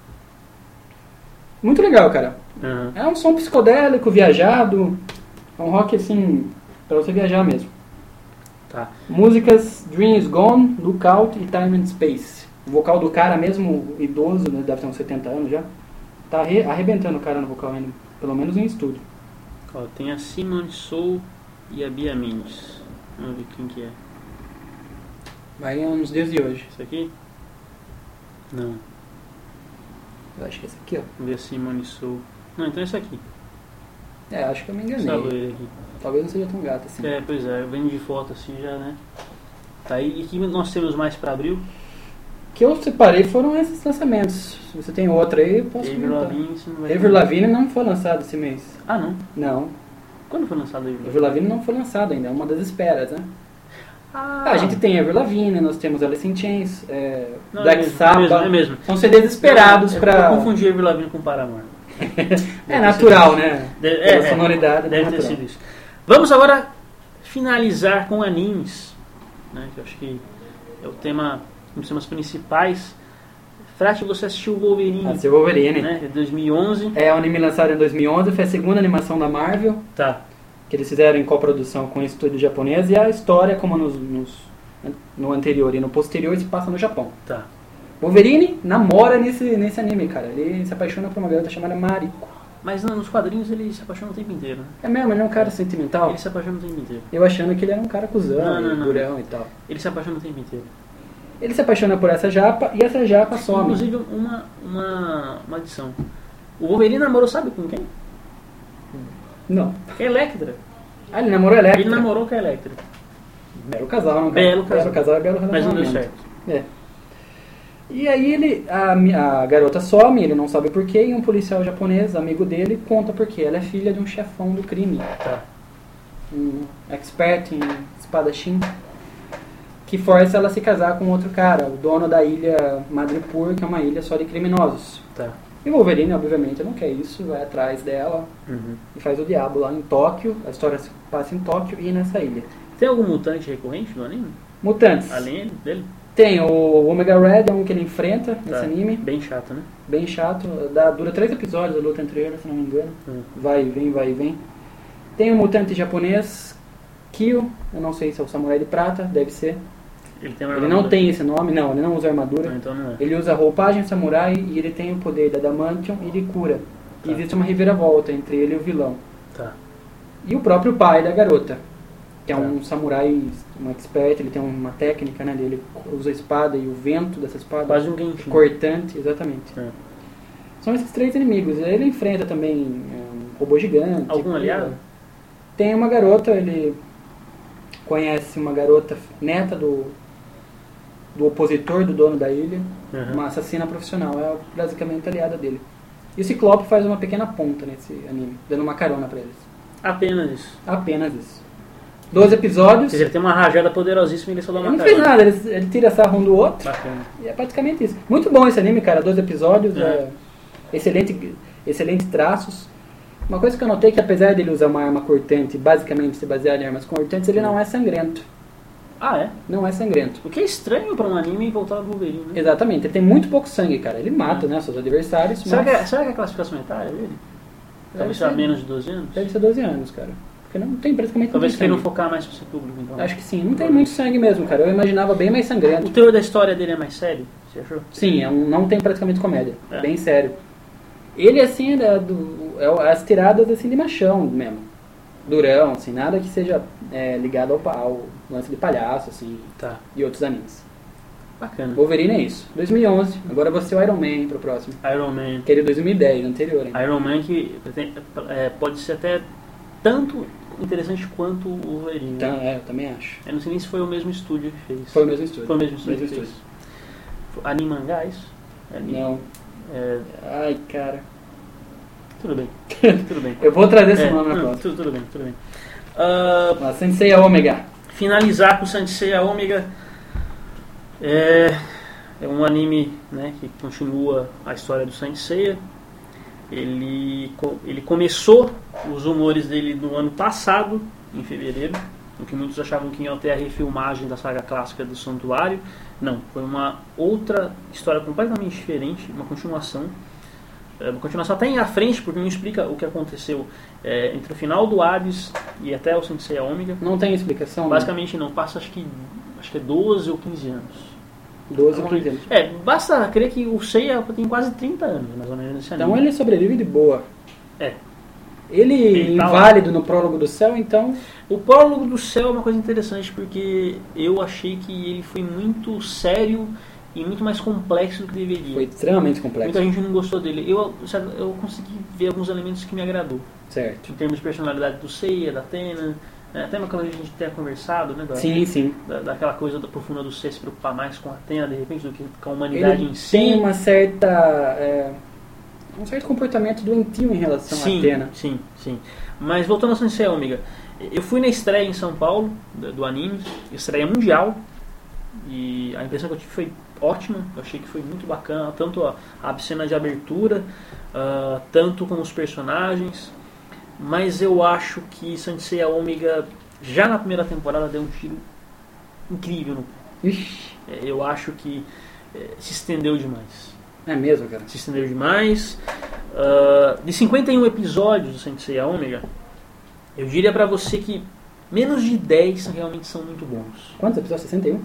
Muito legal, cara. Uhum. É um som psicodélico, viajado. É um rock, assim, pra você viajar mesmo. Tá. Músicas Dreams Gone, Lookout e Time and Space. O vocal do cara, mesmo idoso, né, deve ter uns 70 anos já, tá arrebentando o cara no vocal ainda. Pelo menos em estúdio. Ó, tem a Simone Soul e a Bia Mendes. Vamos ver quem que é. Vai nos dias de hoje. Isso aqui? Não. Eu acho que é esse aqui, ó. Vamos ver a Simone Soul. Não, então é esse aqui. É, acho que eu me Essa enganei. loira aqui. Talvez não seja tão gata assim. É, pois é, eu venho de foto assim já, né? Tá, e que nós temos mais pra abril? O que eu separei foram esses lançamentos. Se você tem outra aí, eu posso Avril comentar. Lavigne, você não vai... Avril Lavigne não foi lançado esse mês. Ah, não? Não. Quando foi lançado Avril Avril Lavigne não foi lançado ainda, é uma das esperas, né? Ah, A gente tem Avril Lavigne, nós temos Alice in Chains, Não, Black é mesmo, Sabbath. é mesmo. São CDs esperados Eu pra... confundi Avril Lavigne com Paramore. É natural, né? Pela É, sonoridade. deve ter natural. sido isso. Vamos agora finalizar com animes, né? Que eu acho que é o tema, um dos temas principais. Frati, você assistiu o Wolverine, Ah, seu Wolverine. né? De 2011. É um anime lançado em 2011, foi a segunda animação da Marvel, Tá. que eles fizeram em coprodução com o estúdio japonês, e a história, como no anterior e no posterior, se passa no Japão. Tá. Wolverine namora nesse anime, cara. Ele se apaixona por uma garota chamada Mariko. Mas nos quadrinhos ele se apaixona o tempo inteiro, né? É mesmo, ele é um cara sentimental. Ele se apaixona o tempo inteiro. Eu achando que ele era um cara cuzão, Não. durão e tal. Ele se apaixona o tempo inteiro. Ele se apaixona por essa japa e essa japa some. Inclusive, uma adição. O Wolverine namorou, sabe com quem? Não. Com a Electra. Ah, ele namorou a Electra. Ele namorou com a Electra. Belo casal, não, cara? Belo casal. Belo casal é belo Mas não deu relacionamento. certo. É. E aí a garota some, ele não sabe porquê, e um policial japonês, amigo dele, conta porquê. Ela é filha de um chefão do crime. Tá. Um expert em espadachim, que força ela a se casar com outro cara, o dono da ilha Madripoor, que é uma ilha só de criminosos. Tá. E o Wolverine, obviamente, não quer isso, vai atrás dela Uhum. e faz o diabo lá em Tóquio. A história se passa em Tóquio e nessa ilha. Tem algum mutante recorrente no anime? Mutantes. Além dele? Tem o Omega Red, é um que ele enfrenta nesse Tá. anime. Bem chato, né? Bem chato. Dura 3 episódios a luta entre eles, se não me engano. Vai e vem, vai e vem. Tem um mutante japonês, Kyo. Eu não sei se é o Samurai de Prata, deve ser. Ele tem uma Ele não armadura. tem esse nome, não. Ele não usa armadura. Não, então não é. Ele usa roupagem samurai e ele tem o poder da Adamantium e de cura. E Tá. existe uma reviravolta entre ele e o vilão. Tá. E o próprio pai da garota, que é Tá. um samurai, um expert, ele tem uma técnica, né? Ele usa a espada e o vento dessa espada. Quase um Genshin. Cortante, exatamente. É. São esses 3 inimigos. Ele enfrenta também um robô gigante. Algum aliado? Tem uma garota, ele conhece uma garota neta do opositor do dono da ilha, Uhum. uma assassina profissional, é basicamente aliada dele. E o Ciclope faz uma pequena ponta nesse anime, dando uma carona pra eles. Apenas isso. Apenas isso. 12 episódios. Quer dizer, ele tem uma rajada poderosíssima e ele só dá Ele uma não fez carona. nada, ele tira sarro um do outro. Bacana. E é praticamente isso. Muito bom esse anime, cara. 12 episódios, É. excelentes traços. Uma coisa que eu notei é que apesar dele usar uma arma cortante, basicamente se basear em armas cortantes, ele não é sangrento. Ah, é? Não é sangrento. O que é estranho pra um anime voltar ao Wolverine, né? Exatamente, ele tem muito pouco sangue, cara. Ele mata, né, seus adversários, Será mas que é a classificação etária dele? Deve Talvez ser. seja menos de 12 anos? deve ser 12 anos, cara. Porque não tem praticamente Talvez não tem queiram sangue. focar mais pro seu público, então. Acho que sim. Não tem muito sangue mesmo, cara. Eu imaginava bem mais O sangrento. teor da história dele é mais sério? Você achou? Sim, não tem praticamente comédia. É. Bem sério. Ele, assim, é as tiradas assim, de machão mesmo. Durão, assim, nada que seja ligado ao lance de palhaço, assim, Tá. e outros animes. Bacana. Wolverine é isso. 2011. Agora você é o Iron Man pro próximo. Iron Man. Aquele 2010, anterior ainda. Iron Man que pode ser até tanto interessante quanto o Wolverine. Então, eu também acho. Eu não sei nem se foi o mesmo estúdio que fez. Foi o mesmo estúdio. Foi o mesmo estúdio que fez. Animangá, isso? Não. Ai, cara. Tudo bem. Tudo bem. Eu vou trazer esse nome na próxima. Tudo bem, tudo bem. Sensei Omega. Finalizar com Saint Seiya Omega. É um anime, né, que continua a história do Saint Seiya. Ele começou os rumores dele no ano passado, em fevereiro, o que muitos achavam que ia ter a refilmagem da saga clássica do Santuário. Não, foi uma outra história completamente diferente, uma continuação. Uma continuação até à frente, porque não explica o que aconteceu entre o final do Hades e até o Saint Seiya Omega. Não tem explicação? Basicamente não, passa acho que é 12 ou 15 anos. 12 ou 15 anos. Basta crer que o Seiya tem quase 30 anos, mais ou menos, nesse anime. Então ele sobrevive de boa. Ele tá inválido no Prólogo do Céu, então... O Prólogo do Céu é uma coisa interessante, porque eu achei que ele foi muito sério e muito mais complexo do que deveria. Foi extremamente complexo. Muita gente não gostou dele. Eu consegui ver alguns elementos que me agradou. Certo. Em termos de personalidade do Seiya, da Athena, até uma coisa que a gente tenha conversado, né? Sim. Daquela coisa profunda do Seiya se preocupar mais com a Athena, de repente, do que com a humanidade em si. Tem uma certa... um certo comportamento doentio em relação a Athena. Sim. Mas voltando ao Saint Seiya Omega, eu fui na estreia em São Paulo do anime, estreia mundial, e a impressão que eu tive foi ótima. Eu achei que foi muito bacana, tanto a cena de abertura, tanto como os personagens. Mas eu acho que Saint Seiya Omega, já na primeira temporada, deu um tiro incrível no pé. Eu acho que se estendeu demais. É mesmo, cara? Se estendeu demais. De 51 episódios do Saint Seiya Omega, eu diria pra você que menos de 10 realmente são muito bons. Quantos episódios? 61?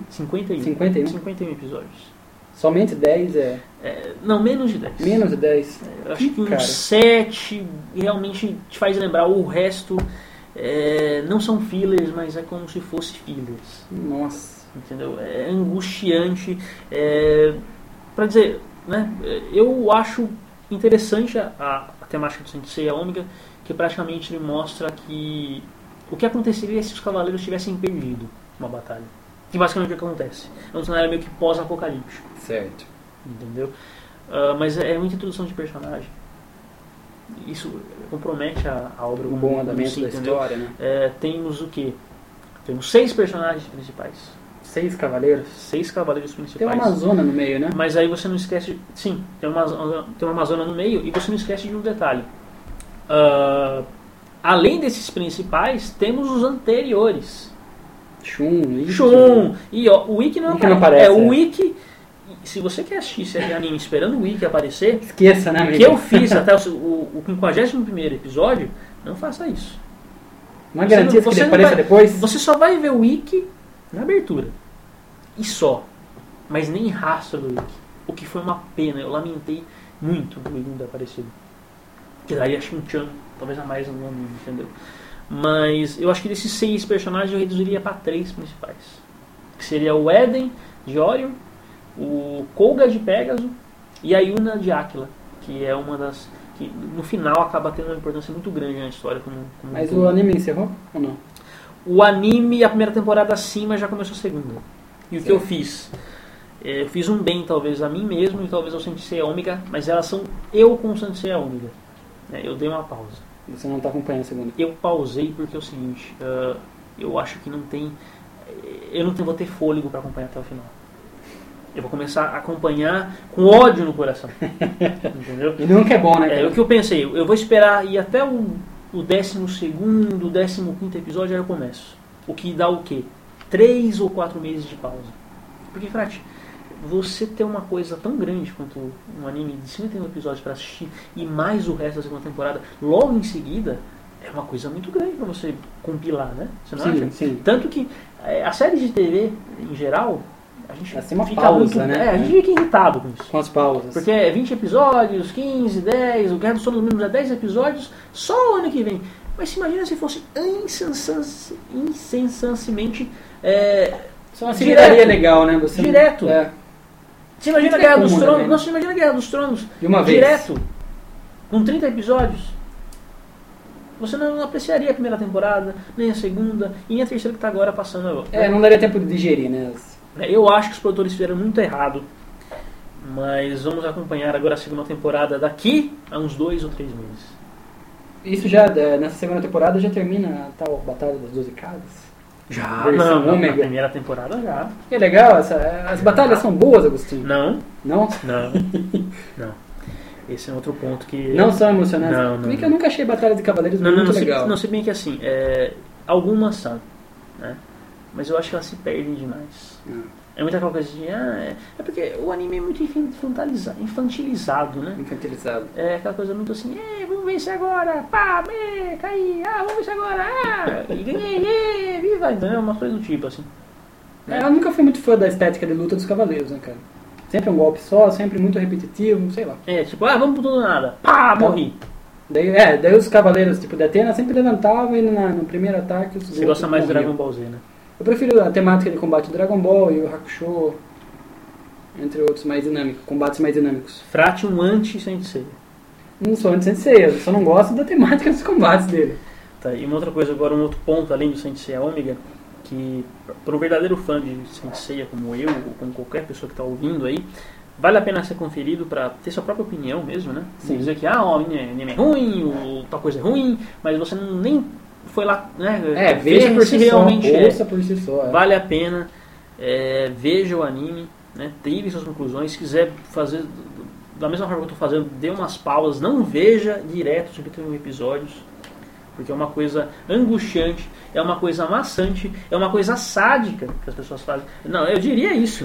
51 episódios. Somente 10 não, menos de 10. Menos de 10? Eu acho que uns 7 realmente te faz lembrar. O resto não são fillers, mas é como se fosse fillers. Nossa. Entendeu? É angustiante. Pra dizer, né? Eu acho interessante a temática do Saint Seiya Omega, que praticamente ele mostra que o que aconteceria se os cavaleiros tivessem perdido uma batalha. Que basicamente é o que acontece. É um cenário meio que pós-apocalíptico. Certo. Entendeu? Mas é muita introdução de personagem. Isso compromete a obra. Um bom andamento da história, né? Temos o quê? Temos 6 personagens principais. 6 cavaleiros? 6 cavaleiros principais. Tem uma Amazona no meio, né? Mas aí você não esquece... Sim, tem uma Amazona no meio, e você não esquece de um detalhe. Além desses principais, temos os anteriores. Shun. E o Ikki não aparece. O Ikki... Se você quer assistir esse anime esperando o Ikki aparecer... Esqueça, né, amigo? O que eu fiz até o 51º episódio, não faça isso. Não é garantia que ele apareça depois? Você só vai ver o Ikki na abertura. E só. Mas nem rastro do Ikki. O que foi uma pena. Eu lamentei muito o Ikki não ter aparecido. Que daria Shin-chan, talvez a mais no anime, entendeu? Mas eu acho que desses 6 personagens eu reduziria para 3 principais. Que seria o Eden de Orion, o Koga de Pégaso e a Yuna de Áquila, que é uma das... que no final acaba tendo uma importância muito grande na história. Mas o anime encerrou ou não? O anime, a primeira temporada acima, já começou a segunda. E o que eu fiz? Eu fiz um bem, talvez, a mim mesmo e talvez ao Saint Seiya Omega, mas elas são eu com o Saint Seiya Omega. Eu dei uma pausa. Você não está acompanhando a segunda? Eu pausei porque é o seguinte, eu acho que não tem... Eu não vou ter fôlego para acompanhar até o final. Eu vou começar a acompanhar com ódio no coração. Entendeu? E nunca é bom, né? O que eu pensei, eu vou esperar ir até o 12º, 15º episódio, aí eu começo. O que dá o quê? 3 ou 4 meses de pausa. Porque, Frati, você ter uma coisa tão grande quanto um anime de 51 episódios para assistir e mais o resto da segunda temporada logo em seguida, é uma coisa muito grande para você compilar, né? Você não acha? Sim. Tanto que a série de TV, em geral, a gente fica pausa, muito, né? A gente fica irritado com isso. Com as pausas. Porque é 20 episódios, 15, 10, o Guerra dos Sonos Mínimos é 10 episódios, só o ano que vem. Mas se imagina se fosse incessantemente só uma aceleraria legal, né? Você direto. Você imagina a Isso é Guerra dos comum Tronos? também. Nossa, imagina a Guerra dos Tronos De uma vez. direto, com 30 episódios. Você não apreciaria a primeira temporada, nem a segunda, e nem a terceira que está agora passando. Não daria tempo de digerir, né? Eu acho que os produtores fizeram muito errado, mas vamos acompanhar agora a segunda temporada daqui a uns 2 ou 3 meses. Isso já, nessa segunda temporada, já termina a tal Batalha das 12 Casas? Já, Versão não, na ômega. primeira temporada já. Que legal, as batalhas são boas, Agostinho. Não, Não? não. Esse é outro ponto que... Não são emocionantes? Não. Bem que eu nunca achei Batalha de Cavaleiros muito legal. Não, se bem que assim, algumas são, né? Mas eu acho que elas se perdem demais. É muita aquela coisa de... é porque o anime é muito infantilizado, né? Infantilizado. É aquela coisa muito assim, vamos vencer agora, pá, caí, vamos vencer agora, e ganhei, viva, então é uma coisa do tipo, assim. Eu nunca fui muito fã da estética de luta dos cavaleiros, né, cara? Sempre um golpe só, sempre muito repetitivo, sei lá. Tipo, vamos por tudo ou nada, pá, morri. Daí os cavaleiros, tipo, da Atena sempre levantavam e no primeiro ataque os Você gosta mais de morriam. Dragon Ball Z, né? Eu prefiro a temática de combate do Dragon Ball e o Hakusho, entre outros mais dinâmicos, combates mais dinâmicos. Frate um anti-sensei. Não sou anti-sensei, eu só não gosto da temática dos combates dele. Tá, e uma outra coisa agora, um outro ponto, além do Sensei Ômega, que para um verdadeiro fã de Sensei como eu, ou como qualquer pessoa que está ouvindo aí, vale a pena ser conferido para ter sua própria opinião mesmo, né? Sim. Dizer que, o anime é ruim, ou tal coisa é ruim, mas você nem foi lá, né? Veja por si realmente só, ouça por si só. Vale a pena, veja o anime, né? Tire suas conclusões, se quiser fazer da mesma forma que eu estou fazendo, dê umas pausas, não veja direto os 51 episódios, porque é uma coisa angustiante, é uma coisa maçante, é uma coisa sádica que as pessoas fazem. Não, eu diria isso.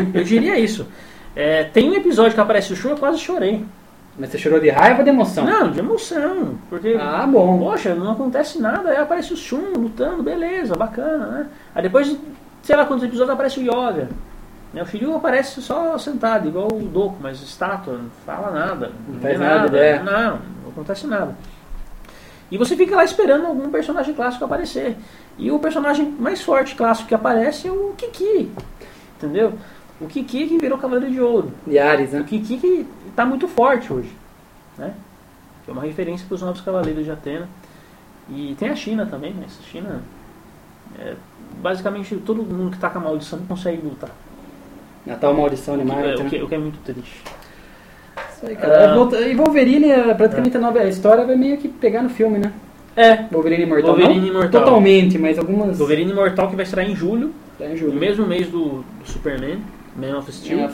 Tem um episódio que aparece o Shun, eu quase chorei. Mas você chorou de raiva ou de emoção? Não, de emoção. Porque, bom. Poxa, não acontece nada, aí aparece o Shun lutando, beleza, bacana, né? Aí depois de, sei lá quantos episódios, aparece o Yoga. O Shiryu aparece só sentado, igual o Doku, mas estátua, não fala nada. Não faz nada, Não acontece nada. E você fica lá esperando algum personagem clássico aparecer. E o personagem mais forte clássico que aparece é o Kiki. Entendeu? O Kiki que virou Cavaleiro de Ouro. De Ares, né? O Kiki que está muito forte hoje. Né? É uma referência para os novos Cavaleiros de Atena. E tem a China também. Né? Essa China... basicamente todo mundo que está com a maldição consegue lutar. A tal maldição animal. O que é muito triste. Isso aí, cara. E Wolverine, praticamente a nova história vai meio que pegar no filme, né? Wolverine Imortal. Wolverine Imortal. Totalmente, mas algumas... Wolverine Imortal que vai estrear em julho. Em julho. No mesmo mês do Superman, Man of Steel.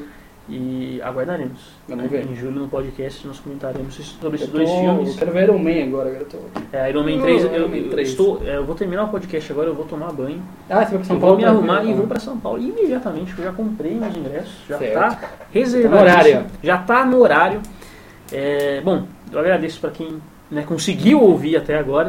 E aguardaremos. Vamos ver. Em julho no podcast nós comentaremos sobre esses dois filmes. Eu quero ver Iron Man agora. Iron Man 3. Eu vou terminar o podcast agora, eu vou tomar banho. Você vai pra São Paulo? Vou me arrumar e vou pra São Paulo imediatamente, porque eu já comprei meus ingressos. Já está reservado. No horário. Já está no horário. Bom, eu agradeço para quem conseguiu ouvir até agora.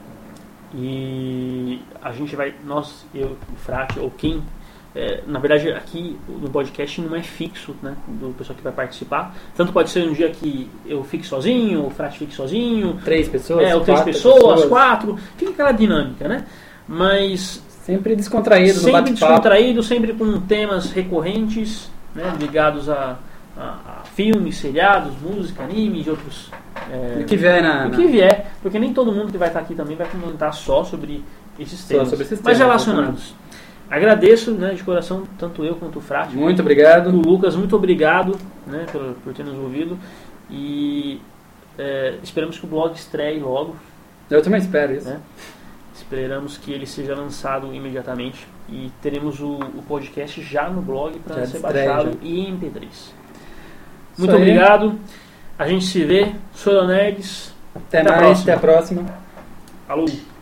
E a gente vai, eu, o Frate, ou quem... na verdade, aqui no podcast não é fixo, né, do pessoal que vai participar. Tanto pode ser um dia que eu fique sozinho, o Frate fique sozinho. 3 pessoas, ou 3 pessoas, 4. Fica aquela dinâmica, né? Mas... Sempre descontraído no bate-papo. Sempre com temas recorrentes, né, ligados a filmes, seriados, música, anime e outros... o que vier O que vier, porque nem todo mundo que vai estar aqui também vai comentar só sobre esses temas, mas relacionados. Agradeço, né, de coração, tanto eu quanto o Frate. Muito obrigado. O Lucas, muito obrigado, né, por ter nos ouvido. E esperamos que o blog estreie logo. Eu também espero isso. Né? Esperamos que ele seja lançado imediatamente. E teremos o podcast já no blog para ser baixado em MP3. Muito obrigado. A gente se vê. Soronerds. Até mais. Até a próxima. Falou.